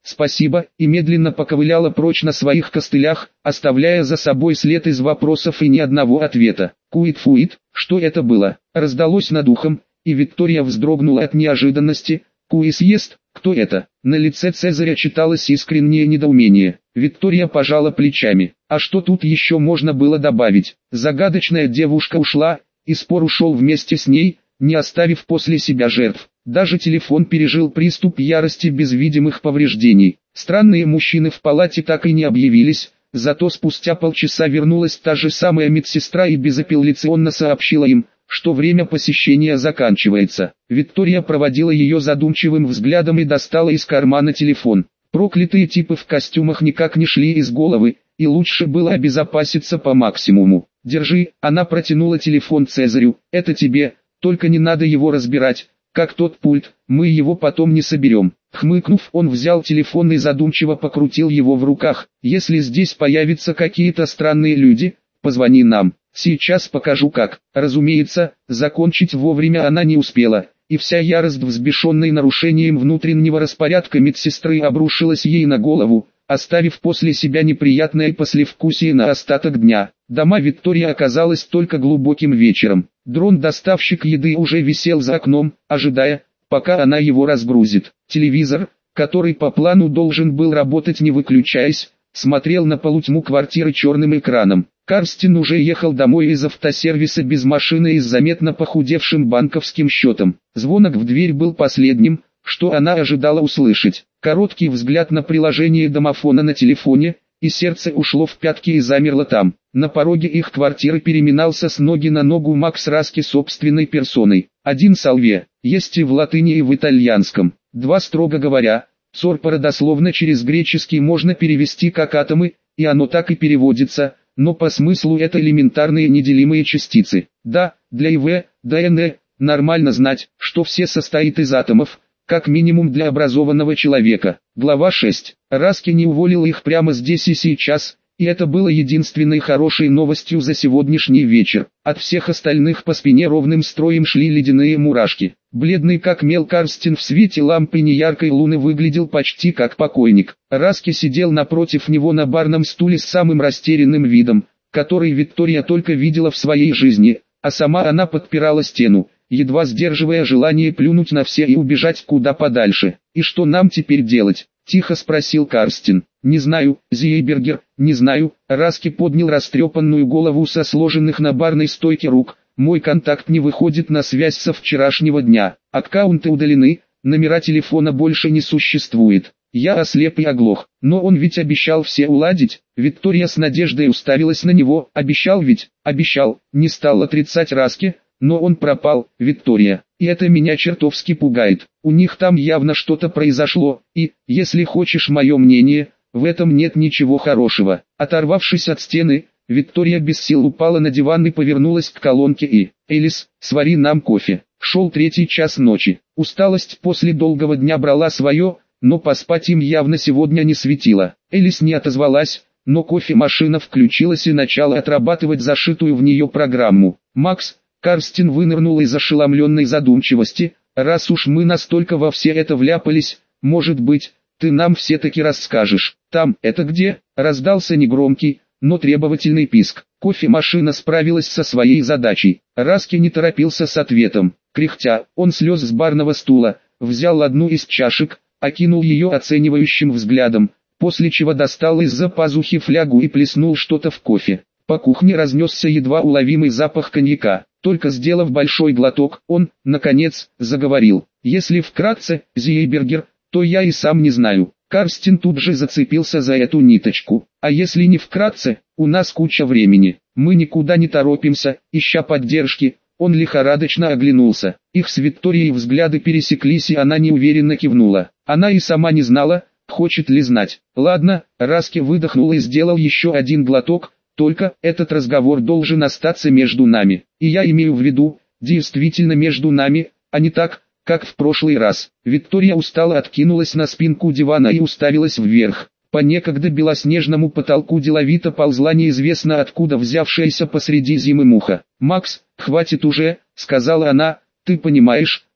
спасибо, и медленно поковыляла прочь на своих костылях, оставляя за собой след из вопросов и ни одного ответа. Куит-фуит, что это было? Раздалось над ухом, и Виктория вздрогнула от неожиданности. Куис ест, кто это? На лице Цезаря читалось искреннее недоумение. Виктория пожала плечами. А что тут еще можно было добавить? Загадочная девушка ушла, и спор ушел вместе с ней, не оставив после себя жертв. Даже телефон пережил приступ ярости без видимых повреждений. Странные мужчины в палате так и не объявились, зато спустя полчаса вернулась та же самая медсестра и безапелляционно сообщила им, что время посещения заканчивается. Виктория проводила ее задумчивым взглядом и достала из кармана телефон. Проклятые типы в костюмах никак не шли из головы, и лучше было обезопаситься по максимуму. «Держи», она протянула телефон Цезарю, «это тебе, только не надо его разбирать, как тот пульт, мы его потом не соберем». Хмыкнув, он взял телефон и задумчиво покрутил его в руках. «Если здесь появятся какие-то странные люди, позвони нам. Сейчас покажу как». Разумеется, закончить вовремя она не успела, и вся ярость, взбешенной нарушением внутреннего распорядка медсестры, обрушилась ей на голову, оставив после себя неприятное послевкусие на остаток дня. Дома Виктории оказалась только глубоким вечером. Дрон-доставщик еды уже висел за окном, ожидая, пока она его разгрузит. Телевизор, который по плану должен был работать не выключаясь, смотрел на полутьму квартиры черным экраном. Карстин уже ехал домой из автосервиса без машины и с заметно похудевшим банковским счетом. Звонок в дверь был последним, что она ожидала услышать. Короткий взгляд на приложение домофона на телефоне, и сердце ушло в пятки и замерло там. На пороге их квартиры переминался с ноги на ногу Макс Раски собственной персоной. Один салве, есть и в латыни, и в итальянском. Два, строго говоря, цорпора дословно через греческий можно перевести как атомы, и оно так и переводится, но по смыслу это элементарные неделимые частицы. Да, для ИВ, ДНЭ, нормально знать, что все состоит из атомов, как минимум для образованного человека. Глава шесть. Раски не уволил их прямо здесь и сейчас, и это было единственной хорошей новостью за сегодняшний вечер. От всех остальных по спине ровным строем шли ледяные мурашки. Бледный как мел Карстин в свете лампы неяркой луны выглядел почти как покойник. Раски сидел напротив него на барном стуле с самым растерянным видом, который Виктория только видела в своей жизни, а сама она подпирала стену, едва сдерживая желание плюнуть на все и убежать куда подальше. «И что нам теперь делать?» – тихо спросил Карстин. «Не знаю, Зейбергер, не знаю». Раски поднял растрепанную голову со сложенных на барной стойке рук. «Мой контакт не выходит на связь со вчерашнего дня. Аккаунты удалены, номера телефона больше не существует. Я ослеп и оглох. Но он ведь обещал все уладить». Виктория с надеждой уставилась на него. «Обещал ведь?» «Обещал», не стал отрицать Раски. «Но он пропал, Виктория, и это меня чертовски пугает. У них там явно что-то произошло, и, если хочешь мое мнение, в этом нет ничего хорошего». Оторвавшись от стены, Виктория без сил упала на диван и повернулась к колонке и «Элис, свари нам кофе». Шел третий час ночи. Усталость после долгого дня брала свое, но поспать им явно сегодня не светило. Элис не отозвалась, но кофемашина включилась и начала отрабатывать зашитую в нее программу. «Макс», Карстин вынырнул из ошеломленной задумчивости, «раз уж мы настолько во все это вляпались, может быть, ты нам все-таки расскажешь». «Там, это где?» – раздался негромкий, но требовательный писк. Кофемашина справилась со своей задачей. Раски не торопился с ответом. Кряхтя, он слез с барного стула, взял одну из чашек, окинул ее оценивающим взглядом, после чего достал из-за пазухи флягу и плеснул что-то в кофе. По кухне разнесся едва уловимый запах коньяка. Только сделав большой глоток, он, наконец, заговорил. «Если вкратце, Зейбергер, то я и сам не знаю». Карстин тут же зацепился за эту ниточку. «А если не вкратце, у нас куча времени. Мы никуда не торопимся, ища поддержки». Он лихорадочно оглянулся. Их с Викторией взгляды пересеклись, и она неуверенно кивнула. Она и сама не знала, хочет ли знать. «Ладно», Раски выдохнул и сделал еще один глоток. «Только этот разговор должен остаться между нами. И я имею в виду, действительно между нами, а не так, как в прошлый раз». Виктория устало откинулась на спинку дивана и уставилась вверх. По некогда белоснежному потолку деловито ползла неизвестно откуда взявшаяся посреди зимы муха. «Макс, хватит уже», — сказала она, — «ты понимаешь,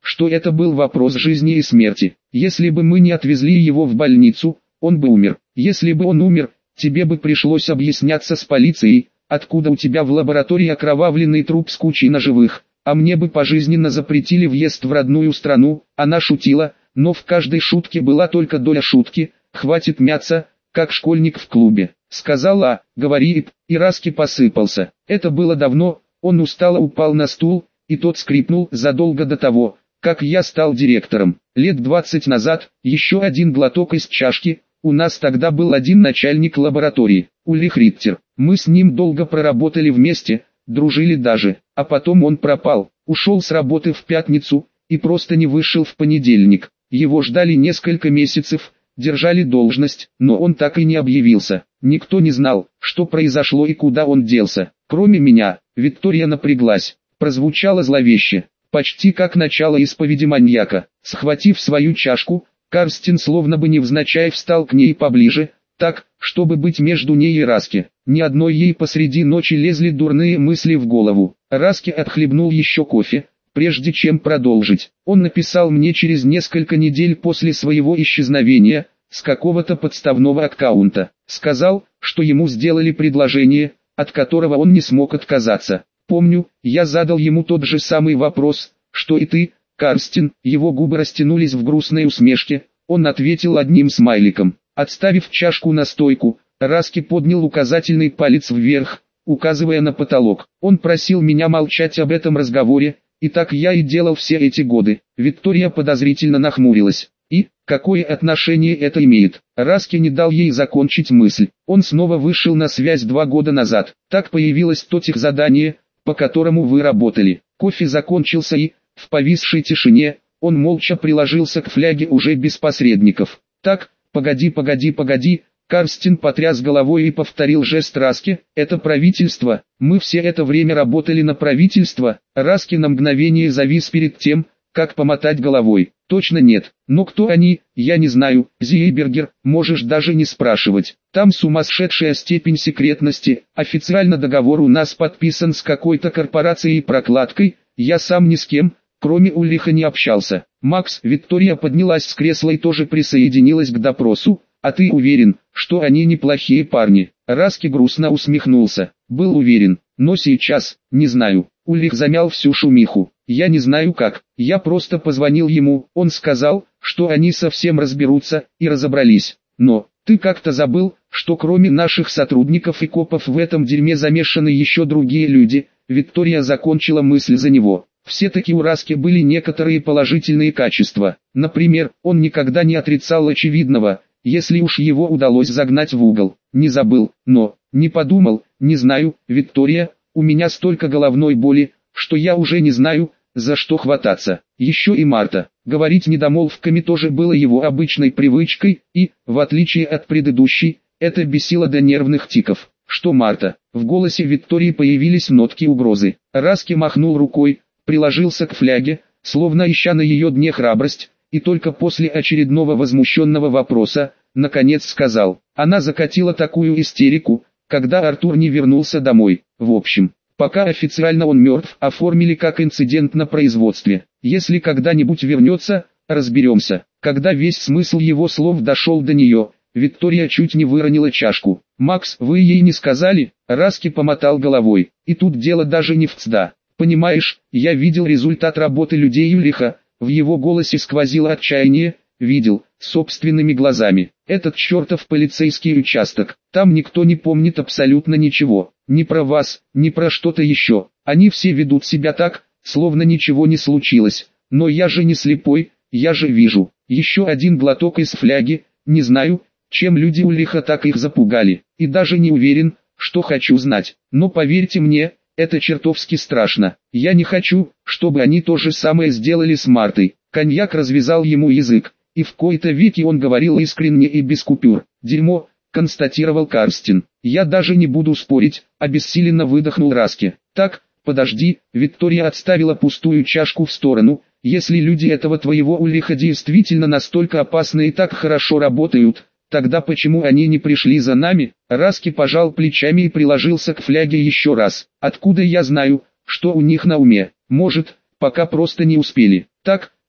что это был вопрос жизни и смерти. Если бы мы не отвезли его в больницу, он бы умер. Если бы он умер, тебе бы пришлось объясняться с полицией, откуда у тебя в лаборатории окровавленный труп с кучей ножевых, а мне бы пожизненно запретили въезд в родную страну. Она шутила, но в каждой шутке была только доля шутки. Хватит мяться, как школьник в клубе. Сказала, говори, и Раски посыпался. Это было давно, он устало упал на стул, и тот скрипнул задолго до того, как я стал директором. Лет двадцать назад, еще один глоток из чашки. У нас тогда был один начальник лаборатории, Ульрих Риттер. Мы с ним долго проработали вместе, дружили даже, а потом он пропал, ушел с работы в пятницу, и просто не вышел в понедельник. Его ждали несколько месяцев, держали должность, но он так и не объявился. Никто не знал, что произошло и куда он делся. Кроме меня, Виктория напряглась. Прозвучало зловеще, почти как начало исповеди маньяка. Схватив свою чашку, Карстин словно бы невзначай встал к ней поближе, так, чтобы быть между ней и Раски. Ни одной ей посреди ночи лезли дурные мысли в голову. Раски отхлебнул еще кофе, прежде чем продолжить. Он написал мне через несколько недель после своего исчезновения, с какого-то подставного аккаунта. Сказал, что ему сделали предложение, от которого он не смог отказаться. Помню, я задал ему тот же самый вопрос, что и ты, Карстин. Его губы растянулись в грустной усмешке. Он ответил одним смайликом. Отставив чашку на стойку, Раски поднял указательный палец вверх, указывая на потолок. Он просил меня молчать об этом разговоре, и так я и делал все эти годы. Виктория подозрительно нахмурилась. И, какое отношение это имеет? Раски не дал ей закончить мысль. Он снова вышел на связь два года назад. Так появилось то техзадание, по которому вы работали. Кофе закончился и, в повисшей тишине, он молча приложился к фляге уже без посредников. Так, погоди, погоди, погоди. Карстин потряс головой и повторил жест Раски. Это правительство. Мы все это время работали на правительство. Раски на мгновение завис перед тем, как помотать головой. Точно нет. Но кто они, я не знаю. Зейбергер, можешь даже не спрашивать. Там сумасшедшая степень секретности. Официально договор у нас подписан с какой-то корпорацией и прокладкой. Я сам ни с кем, кроме Ульриха, не общался. Макс, Виктория поднялась с кресла и тоже присоединилась к допросу. А ты уверен, что они неплохие парни? Раски грустно усмехнулся. Был уверен, но сейчас, не знаю. Ульрих замял всю шумиху. Я не знаю как, я просто позвонил ему, он сказал, что они совсем разберутся, и разобрались. Но, ты как-то забыл, что кроме наших сотрудников и копов в этом дерьме замешаны еще другие люди. Виктория закончила мысль за него. Все-таки у Раски были некоторые положительные качества. Например, он никогда не отрицал очевидного, если уж его удалось загнать в угол. Не забыл, но, не подумал, не знаю, Виктория, у меня столько головной боли, что я уже не знаю, за что хвататься. Еще и Марта. Говорить недомолвками тоже было его обычной привычкой, и, в отличие от предыдущей, это бесило до нервных тиков. Что Марта? В голосе Виктории появились нотки угрозы. Раски махнул рукой, приложился к фляге, словно ища на ее дне храбрость, и только после очередного возмущенного вопроса, наконец сказал. Она закатила такую истерику, когда Артур не вернулся домой. В общем, пока официально он мертв, оформили как инцидент на производстве. Если когда-нибудь вернется, разберемся. Когда весь смысл его слов дошел до нее, Виктория чуть не выронила чашку. «Макс, вы ей не сказали?» Раски помотал головой. «И тут дело даже не в ЦДА. Понимаешь, я видел результат работы людей Ульриха». В его голосе сквозило отчаяние. «Видел, собственными глазами. Этот чертов полицейский участок. Там никто не помнит абсолютно ничего. Ни про вас, ни про что-то еще. Они все ведут себя так, словно ничего не случилось. Но я же не слепой, я же вижу». Еще один глоток из фляги. Не знаю, чем люди Ульриха так их запугали. И даже не уверен, что хочу знать. Но поверьте мне, это чертовски страшно. Я не хочу, чтобы они то же самое сделали с Мартой. Коньяк развязал ему язык, и в кои-то веки он говорил искренне и без купюр. «Дерьмо», констатировал Карстин. «Я даже не буду спорить», обессиленно выдохнул Раски. «Так, подожди», Виктория отставила пустую чашку в сторону. «Если люди этого твоего Ульриха действительно настолько опасны и так хорошо работают, тогда почему они не пришли за нами?» Раски пожал плечами и приложился к фляге еще раз. «Откуда я знаю, что у них на уме? Может, пока просто не успели. Так,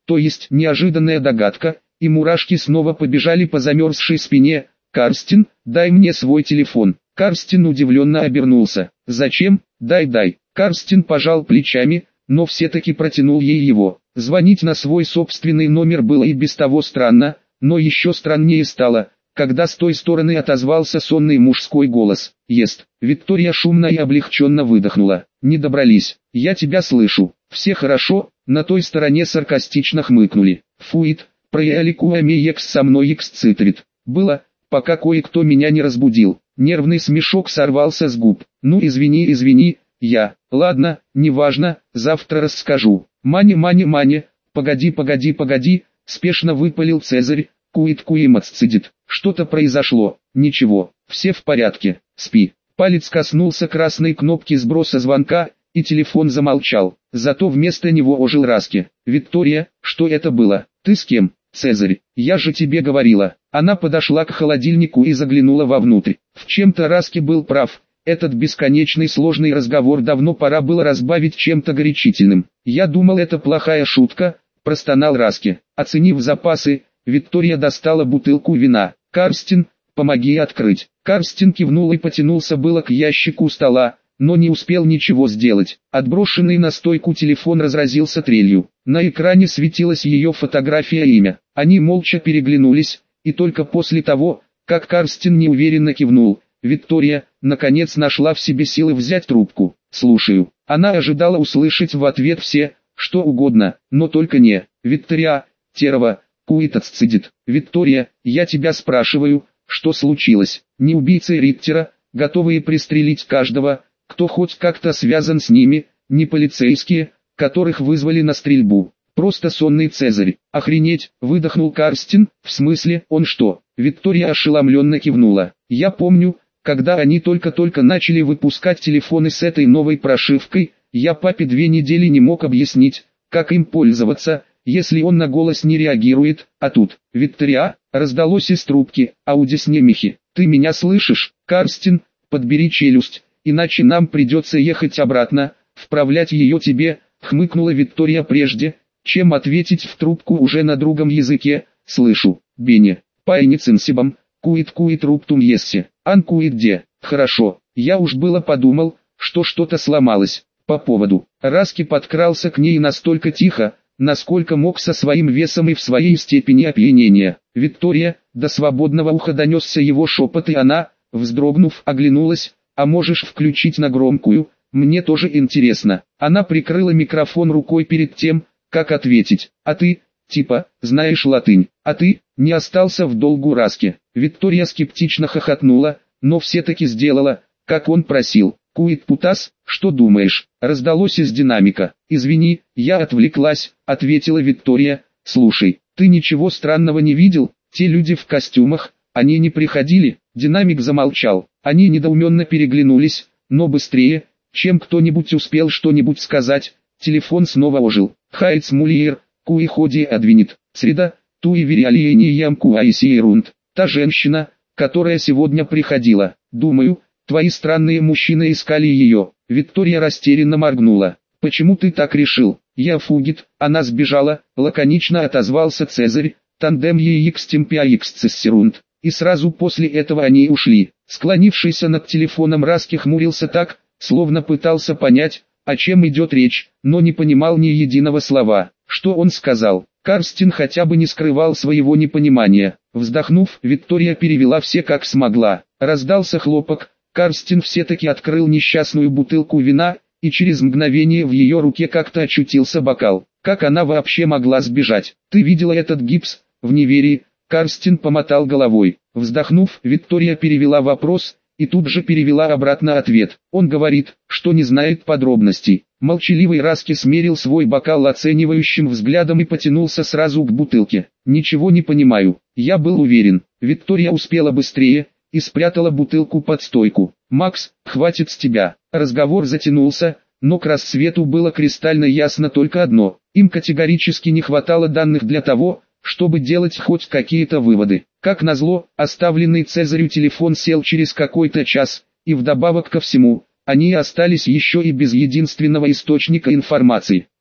То есть неожиданная догадка, и мурашки снова побежали по замерзшей спине. «Карстин, дай мне свой телефон». Карстин удивленно обернулся. «Зачем? Дай, дай». Карстин пожал плечами, но все-таки протянул ей его. Звонить на свой собственный номер было и без того странно, но еще страннее стало, когда с той стороны отозвался сонный мужской голос. «Ест». Виктория шумно и облегченно выдохнула. «Не добрались. Я тебя слышу. Все хорошо?» На той стороне саркастично хмыкнули. «Фуит, прояликуамеекс со мной эксцитрит. Было, пока кое-кто меня не разбудил». Нервный смешок сорвался с губ. «Ну извини, извини, я. Ладно, неважно, завтра расскажу». «Мане, мане, мане, погоди, погоди, погоди», спешно выпалил Цезарь. «Куит, куимаццидит. Что-то произошло». «Ничего, все в порядке, спи». Палец коснулся красной кнопки сброса звонка, и телефон замолчал. Зато вместо него ожил Раски. «Виктория, что это было? Ты с кем?» «Цезарь, я же тебе говорила». Она подошла к холодильнику и заглянула вовнутрь. В чем-то Раски был прав. Этот бесконечный сложный разговор давно пора было разбавить чем-то горячительным. «Я думал, это плохая шутка», – простонал Раски. Оценив запасы, Виктория достала бутылку вина. «Карстин, помоги открыть». Карстин кивнул и потянулся было к ящику стола, но не успел ничего сделать. Отброшенный на стойку телефон разразился трелью. На экране светилась ее фотография и имя. Они молча переглянулись, и только после того, как Карстин неуверенно кивнул, Виктория, наконец, нашла в себе силы взять трубку. «Слушаю». Она ожидала услышать в ответ все, что угодно, но только не «Виктория, Терова, куитаццидит». «Виктория, я тебя спрашиваю, что случилось?» Не убийцы Риттера, готовые пристрелить каждого, кто хоть как-то связан с ними, не полицейские, которых вызвали на стрельбу. Просто сонный Цезарь. «Охренеть», выдохнул Карстин. «В смысле, он что?» Виктория ошеломленно кивнула. «Я помню, когда они только-только начали выпускать телефоны с этой новой прошивкой, я папе две недели не мог объяснить, как им пользоваться, если он на голос не реагирует, а тут, Виктория, раздалось из трубки, аудиснемихи. Ты меня слышишь, Карстин, подбери челюсть, иначе нам придется ехать обратно, вправлять ее тебе», хмыкнула Виктория прежде, чем ответить в трубку уже на другом языке. «Слышу, Бенни, пайницинсибам, куит-куит руптум есси, ан куит-де». «Хорошо, я уж было подумал, что что-то сломалось». По поводу. Раски подкрался к ней настолько тихо, насколько мог со своим весом и в своей степени опьянения. «Виктория», до свободного уха донесся его шепот, и она, вздрогнув, оглянулась. «А можешь включить на громкую, мне тоже интересно». Она прикрыла микрофон рукой перед тем, как ответить. «А ты, типа, знаешь латынь, а ты, не остался в долгу Раски». Виктория скептично хохотнула, но все-таки сделала, как он просил. «Куит путас, что думаешь?» Раздалось из динамика. «Извини, я отвлеклась», ответила Виктория. «Слушай, ты ничего странного не видел? Те люди в костюмах, они не приходили?» Динамик замолчал. Они недоуменно переглянулись, но быстрее, чем кто-нибудь успел что-нибудь сказать, телефон снова ожил. «Хайц мулиер, куи ходи адвинит, среда, туи вериалиени ямку айсиерунд». Та женщина, которая сегодня приходила. «Думаю, твои странные мужчины искали ее». Виктория растерянно моргнула. «Почему ты так решил?» «Я фугит, она сбежала», лаконично отозвался Цезарь. «Тандем еикс темпиаикс цессерунд». И сразу после этого они ушли. Склонившийся над телефоном Раски хмурился так, словно пытался понять, о чем идет речь, но не понимал ни единого слова. Что он сказал? Карстин хотя бы не скрывал своего непонимания. Вздохнув, Виктория перевела все как смогла. Раздался хлопок. Карстин все-таки открыл несчастную бутылку вина, и через мгновение в ее руке как-то очутился бокал. Как она вообще могла сбежать? «Ты видела этот гипс?» В неверии, Карстин помотал головой. Вздохнув, Виктория перевела вопрос, и тут же перевела обратно ответ. «Он говорит, что не знает подробностей». Молчаливый Раски смерил свой бокал оценивающим взглядом и потянулся сразу к бутылке. «Ничего не понимаю, я был уверен». Виктория успела быстрее и спрятала бутылку под стойку. «Макс, хватит с тебя». Разговор затянулся, но к рассвету было кристально ясно только одно. Им категорически не хватало данных для того, чтобы делать хоть какие-то выводы. Как назло, оставленный Цезарю телефон сел через какой-то час, и вдобавок ко всему, они остались еще и без единственного источника информации.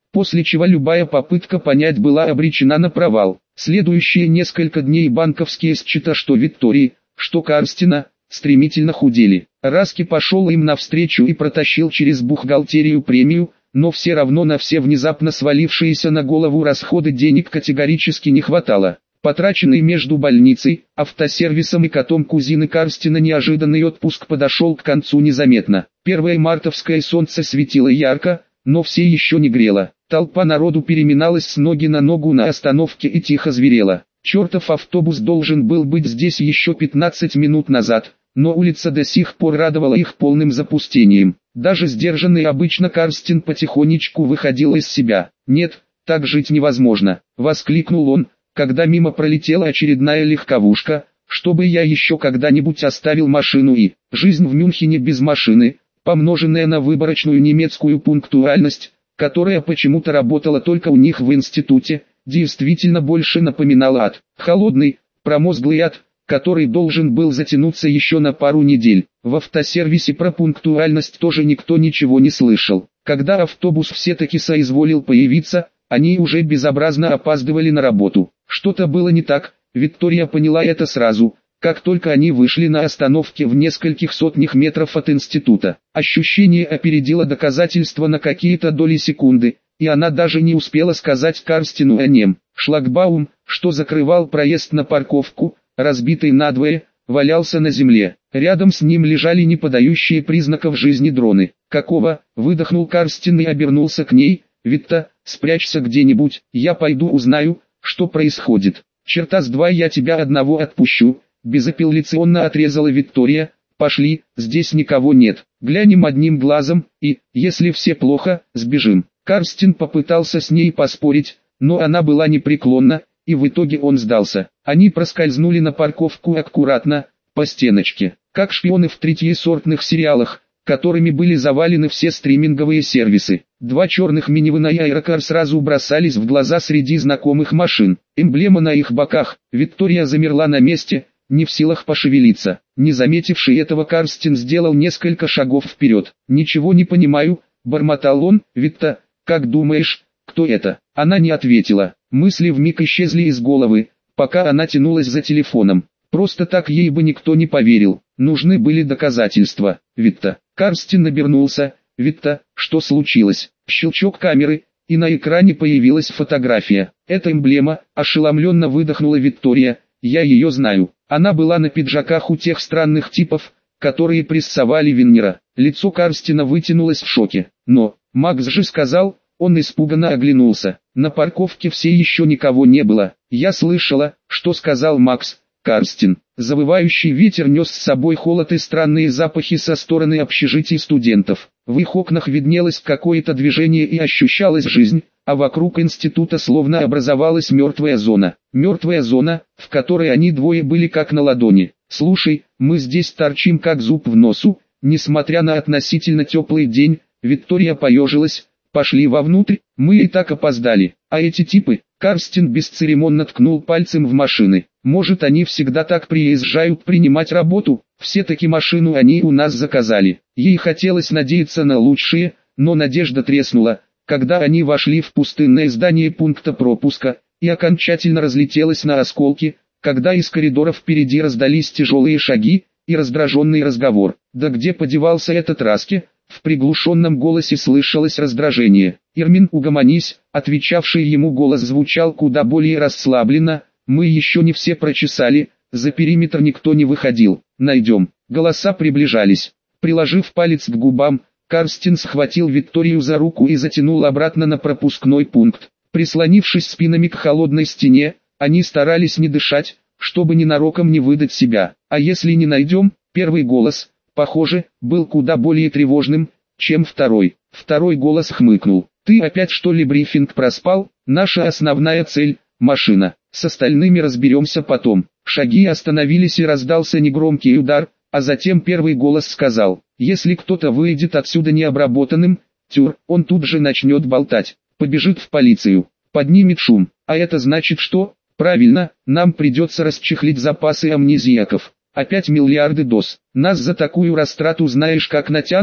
после чего любая попытка понять была обречена на провал. Следующие несколько дней банковские счета что Виктории, что Карстина, стремительно худели. Раски пошел им навстречу и протащил через бухгалтерию премию, но все равно на все внезапно свалившиеся на голову расходы денег категорически не хватало. Потраченный между больницей, автосервисом и котом кузины Карстина неожиданный отпуск подошел к концу незаметно. Первое мартовское солнце светило ярко, но все еще не грело. Толпа народу переминалась с ноги на ногу на остановке и тихо зверела. Чертов автобус должен был быть здесь еще пятнадцать минут назад, но улица до сих пор радовала их полным запустением. Даже сдержанный обычно Карстин потихонечку выходил из себя. «Нет, так жить невозможно», — воскликнул он, когда мимо пролетела очередная легковушка, «чтобы я еще когда-нибудь оставил машину и...» Жизнь в Мюнхене без машины, помноженная на выборочную немецкую пунктуальность, которая почему-то работала только у них в институте, действительно больше напоминала ад. Холодный, промозглый ад, который должен был затянуться еще на пару недель. В автосервисе про пунктуальность тоже никто ничего не слышал. Когда автобус все-таки соизволил появиться, они уже безобразно опаздывали на работу. Что-то было не так, Виктория поняла это сразу, как только они вышли на остановке в нескольких сотнях метров от института. Ощущение опередило доказательства на какие-то доли секунды, и она даже не успела сказать Карстину о нем. Шлагбаум, что закрывал проезд на парковку, разбитый надвое, валялся на земле. Рядом с ним лежали не подающие признаков жизни дроны. «Какого?» — выдохнул Карстин и обернулся к ней. «Витта, спрячься где-нибудь, я пойду узнаю, что происходит». «Черта с два я тебя одного отпущу», — безапелляционно отрезала Виктория. «Пошли, здесь никого нет. Глянем одним глазом, и, если все плохо, сбежим». Карстин попытался с ней поспорить, но она была непреклонна, и в итоге он сдался. Они проскользнули на парковку аккуратно, по стеночке, как шпионы в третьесортных сериалах, которыми были завалены все стриминговые сервисы. Два черных минивэна и аэрокар сразу бросались в глаза среди знакомых машин. Эмблема на их боках. Виктория замерла на месте, не в силах пошевелиться. Не заметивший этого, Карстин сделал несколько шагов вперед. «Ничего не понимаю», — бормотал он. «Витта, как думаешь, кто это?» Она не ответила. Мысли вмиг исчезли из головы, пока она тянулась за телефоном. Просто так ей бы никто не поверил. Нужны были доказательства. «Витта». Карстин обернулся. «Витта, что случилось?» Щелчок камеры, и на экране появилась фотография. «Это эмблема», — ошеломленно выдохнула Виктория. «Я ее знаю. Она была на пиджаках у тех странных типов, которые прессовали Виннера». Лицо Карстина вытянулось в шоке. «Но, Макс же сказал...» Он испуганно оглянулся. На парковке все еще никого не было. «Я слышала, что сказал Макс». Карстин. Завывающий ветер нес с собой холод и странные запахи со стороны общежитий студентов. В их окнах виднелось какое-то движение и ощущалась жизнь, а вокруг института словно образовалась мертвая зона. Мертвая зона, в которой они двое были как на ладони. «Слушай, мы здесь торчим как зуб в носу, несмотря на относительно теплый день». Виктория поежилась. «Пошли вовнутрь, мы и так опоздали. А эти типы...» Карстин бесцеремонно ткнул пальцем в машины. «Может, они всегда так приезжают принимать работу? Все-таки машину они у нас заказали». Ей хотелось надеяться на лучшее, но надежда треснула, когда они вошли в пустынное здание пункта пропуска, и окончательно разлетелась на осколки, когда из коридора впереди раздались тяжелые шаги и раздраженный разговор. «Да где подевался этот Раски?» В приглушенном голосе слышалось раздражение. «Ирмин, угомонись», отвечавший ему голос звучал куда более расслабленно. «Мы еще не все прочесали, за периметр никто не выходил. Найдем». Голоса приближались. Приложив палец к губам, Карстин схватил Викторию за руку и затянул обратно на пропускной пункт. Прислонившись спинами к холодной стене, они старались не дышать, чтобы ненароком не выдать себя. «А если не найдем?» Первый голос, похоже, был куда более тревожным, чем второй. Второй голос хмыкнул. «Ты опять что ли брифинг проспал? Наша основная цель – машина. С остальными разберемся потом». Шаги остановились и раздался негромкий удар, а затем первый голос сказал: «Если кто-то выйдет отсюда необработанным, тюр, он тут же начнет болтать, побежит в полицию, поднимет шум. А это значит что? Правильно, нам придется расчехлить запасы амнезиаков. Опять миллиарды доз. Нас за такую растрату знаешь как натянут?»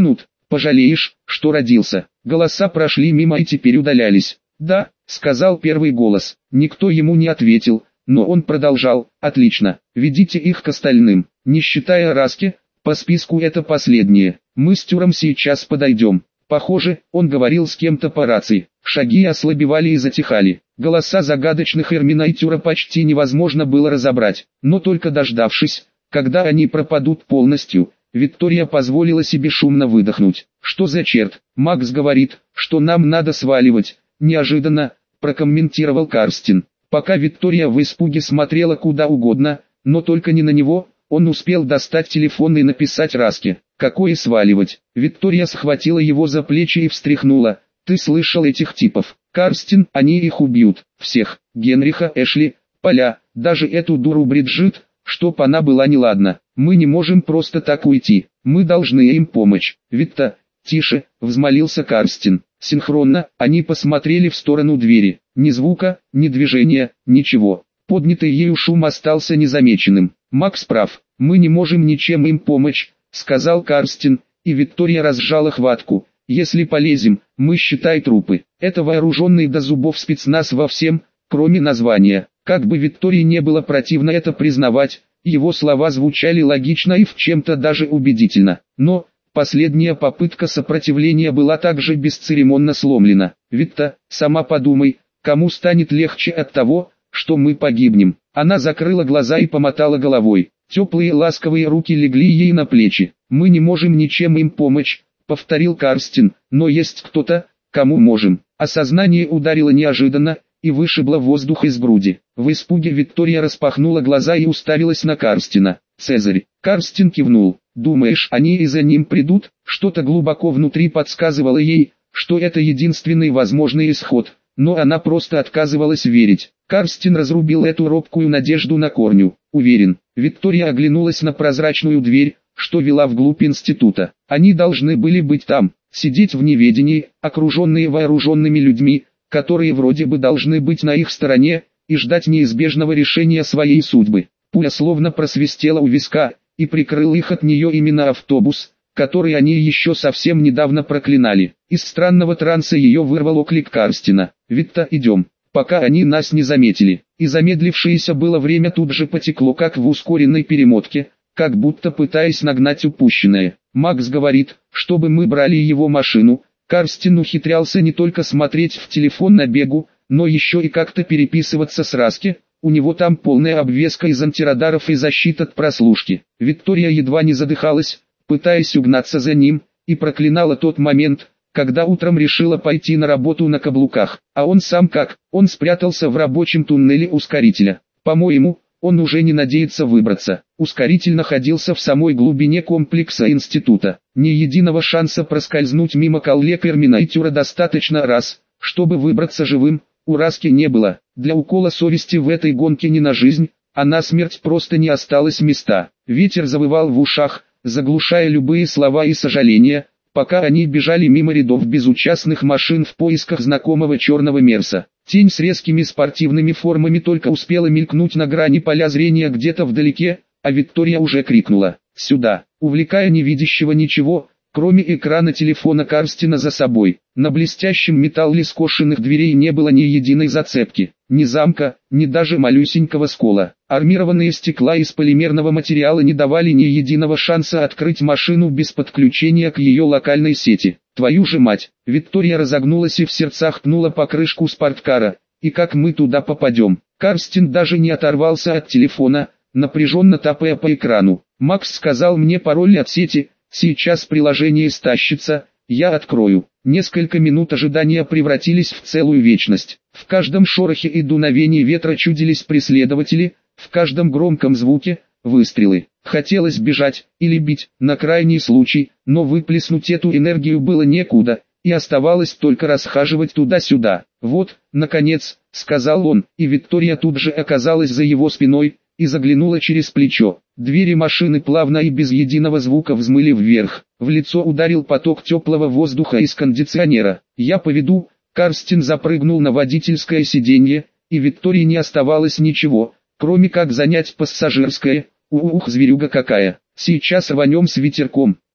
Пожалеешь, что родился. Голоса прошли мимо и теперь удалялись. «Да», — сказал первый голос. Никто ему не ответил, но он продолжал. «Отлично, ведите их к остальным, не считая Раски, по списку это последнее. Мы с Тюром сейчас подойдем». Похоже, он говорил с кем-то по рации. Шаги ослабевали и затихали. Голоса загадочных Эрмина и Тюра почти невозможно было разобрать. Но только дождавшись, когда они пропадут полностью, Виктория позволила себе шумно выдохнуть. «Что за черт? Макс говорит, что нам надо сваливать», — неожиданно прокомментировал Карстин. Пока Виктория в испуге смотрела куда угодно, но только не на него, он успел достать телефон и написать Раске. «Какое сваливать?» Виктория схватила его за плечи и встряхнула. «Ты слышал этих типов? Карстин, они их убьют. Всех. Генриха, Эшли, Поля, даже эту дуру Бриджит, чтоб она была неладна. Мы не можем просто так уйти. Мы должны им помочь». «Викта, тише», — взмолился Карстин. Синхронно, они посмотрели в сторону двери. Ни звука, ни движения, ничего. Поднятый ею шум остался незамеченным. «Макс прав, мы не можем ничем им помочь», — сказал Карстин, и Виктория разжала хватку. «Если полезем, мы считай трупы. Это вооруженный до зубов спецназ во всем, кроме названия». Как бы Виктории не было противно это признавать, его слова звучали логично и в чем-то даже убедительно. Но последняя попытка сопротивления была также бесцеремонно сломлена. «Викта, сама подумай, кому станет легче от того, что мы погибнем?» Она закрыла глаза и помотала головой. Теплые ласковые руки легли ей на плечи. «Мы не можем ничем им помочь», — повторил Карстин, «но есть кто-то, кому можем». Осознание ударило неожиданно и вышибло воздух из груди. В испуге Виктория распахнула глаза и уставилась на Карстина. «Цезарь». Карстин кивнул. «Думаешь, они и за ним придут?» Что-то глубоко внутри подсказывало ей, что это единственный возможный исход, но она просто отказывалась верить. Карстин разрубил эту робкую надежду на корню. «Уверен». Виктория оглянулась на прозрачную дверь, что вела вглубь института. Они должны были быть там, сидеть в неведении, окруженные вооруженными людьми, которые вроде бы должны быть на их стороне, и ждать неизбежного решения своей судьбы. Пуля словно просвистела у виска, и прикрыл их от нее именно автобус, который они еще совсем недавно проклинали. Из странного транса ее вырвал оклик Карстина. «Викта, идем, пока они нас не заметили». И замедлившееся было время тут же потекло как в ускоренной перемотке, как будто пытаясь нагнать упущенное. «Макс говорит, чтобы мы брали его машину». Карстин ухитрялся не только смотреть в телефон на бегу, но еще и как-то переписываться с Раске. У него там полная обвеска из антирадаров и защит от прослушки. Виктория едва не задыхалась, пытаясь угнаться за ним, и проклинала тот момент, когда утром решила пойти на работу на каблуках. А он сам как? Он спрятался в рабочем туннеле ускорителя. По-моему, он уже не надеется выбраться. Ускоритель находился в самой глубине комплекса института. Ни единого шанса проскользнуть мимо коллег Эрмина и Тюра достаточно раз, чтобы выбраться живым, у Раски не было. Для укола совести в этой гонке не на жизнь, а на смерть просто не осталось места. Ветер завывал в ушах, заглушая любые слова и сожаления, пока они бежали мимо рядов безучастных машин в поисках знакомого черного Мерса. Тень с резкими спортивными формами только успела мелькнуть на грани поля зрения где-то вдалеке, а Виктория уже крикнула «Сюда!», увлекая невидящего ничего, кроме экрана телефона Карстина за собой. На блестящем металле скошенных дверей не было ни единой зацепки, ни замка, ни даже малюсенького скола. Армированные стекла из полимерного материала не давали ни единого шанса открыть машину без подключения к ее локальной сети. «Твою же мать!» Виктория разогнулась и в сердцах пнула покрышку спорткара. «И как мы туда попадем?» Карстин даже не оторвался от телефона, напряженно тапая по экрану. «Макс сказал мне пароль от сети, сейчас приложение стащится, я открою». Несколько минут ожидания превратились в целую вечность. В каждом шорохе и дуновении ветра чудились преследователи, в каждом громком звуке – выстрелы. Хотелось бежать или бить, на крайний случай, но выплеснуть эту энергию было некуда, и оставалось только расхаживать туда-сюда. «Вот, наконец», – сказал он, и Виктория тут же оказалась за его спиной, и заглянула через плечо. Двери машины плавно и без единого звука взмыли вверх. В лицо ударил поток теплого воздуха из кондиционера. «Я поведу». Карстин запрыгнул на водительское сиденье, и Виктории не оставалось ничего, кроме как занять пассажирское. Ух, зверюга какая! Сейчас рванем с ветерком.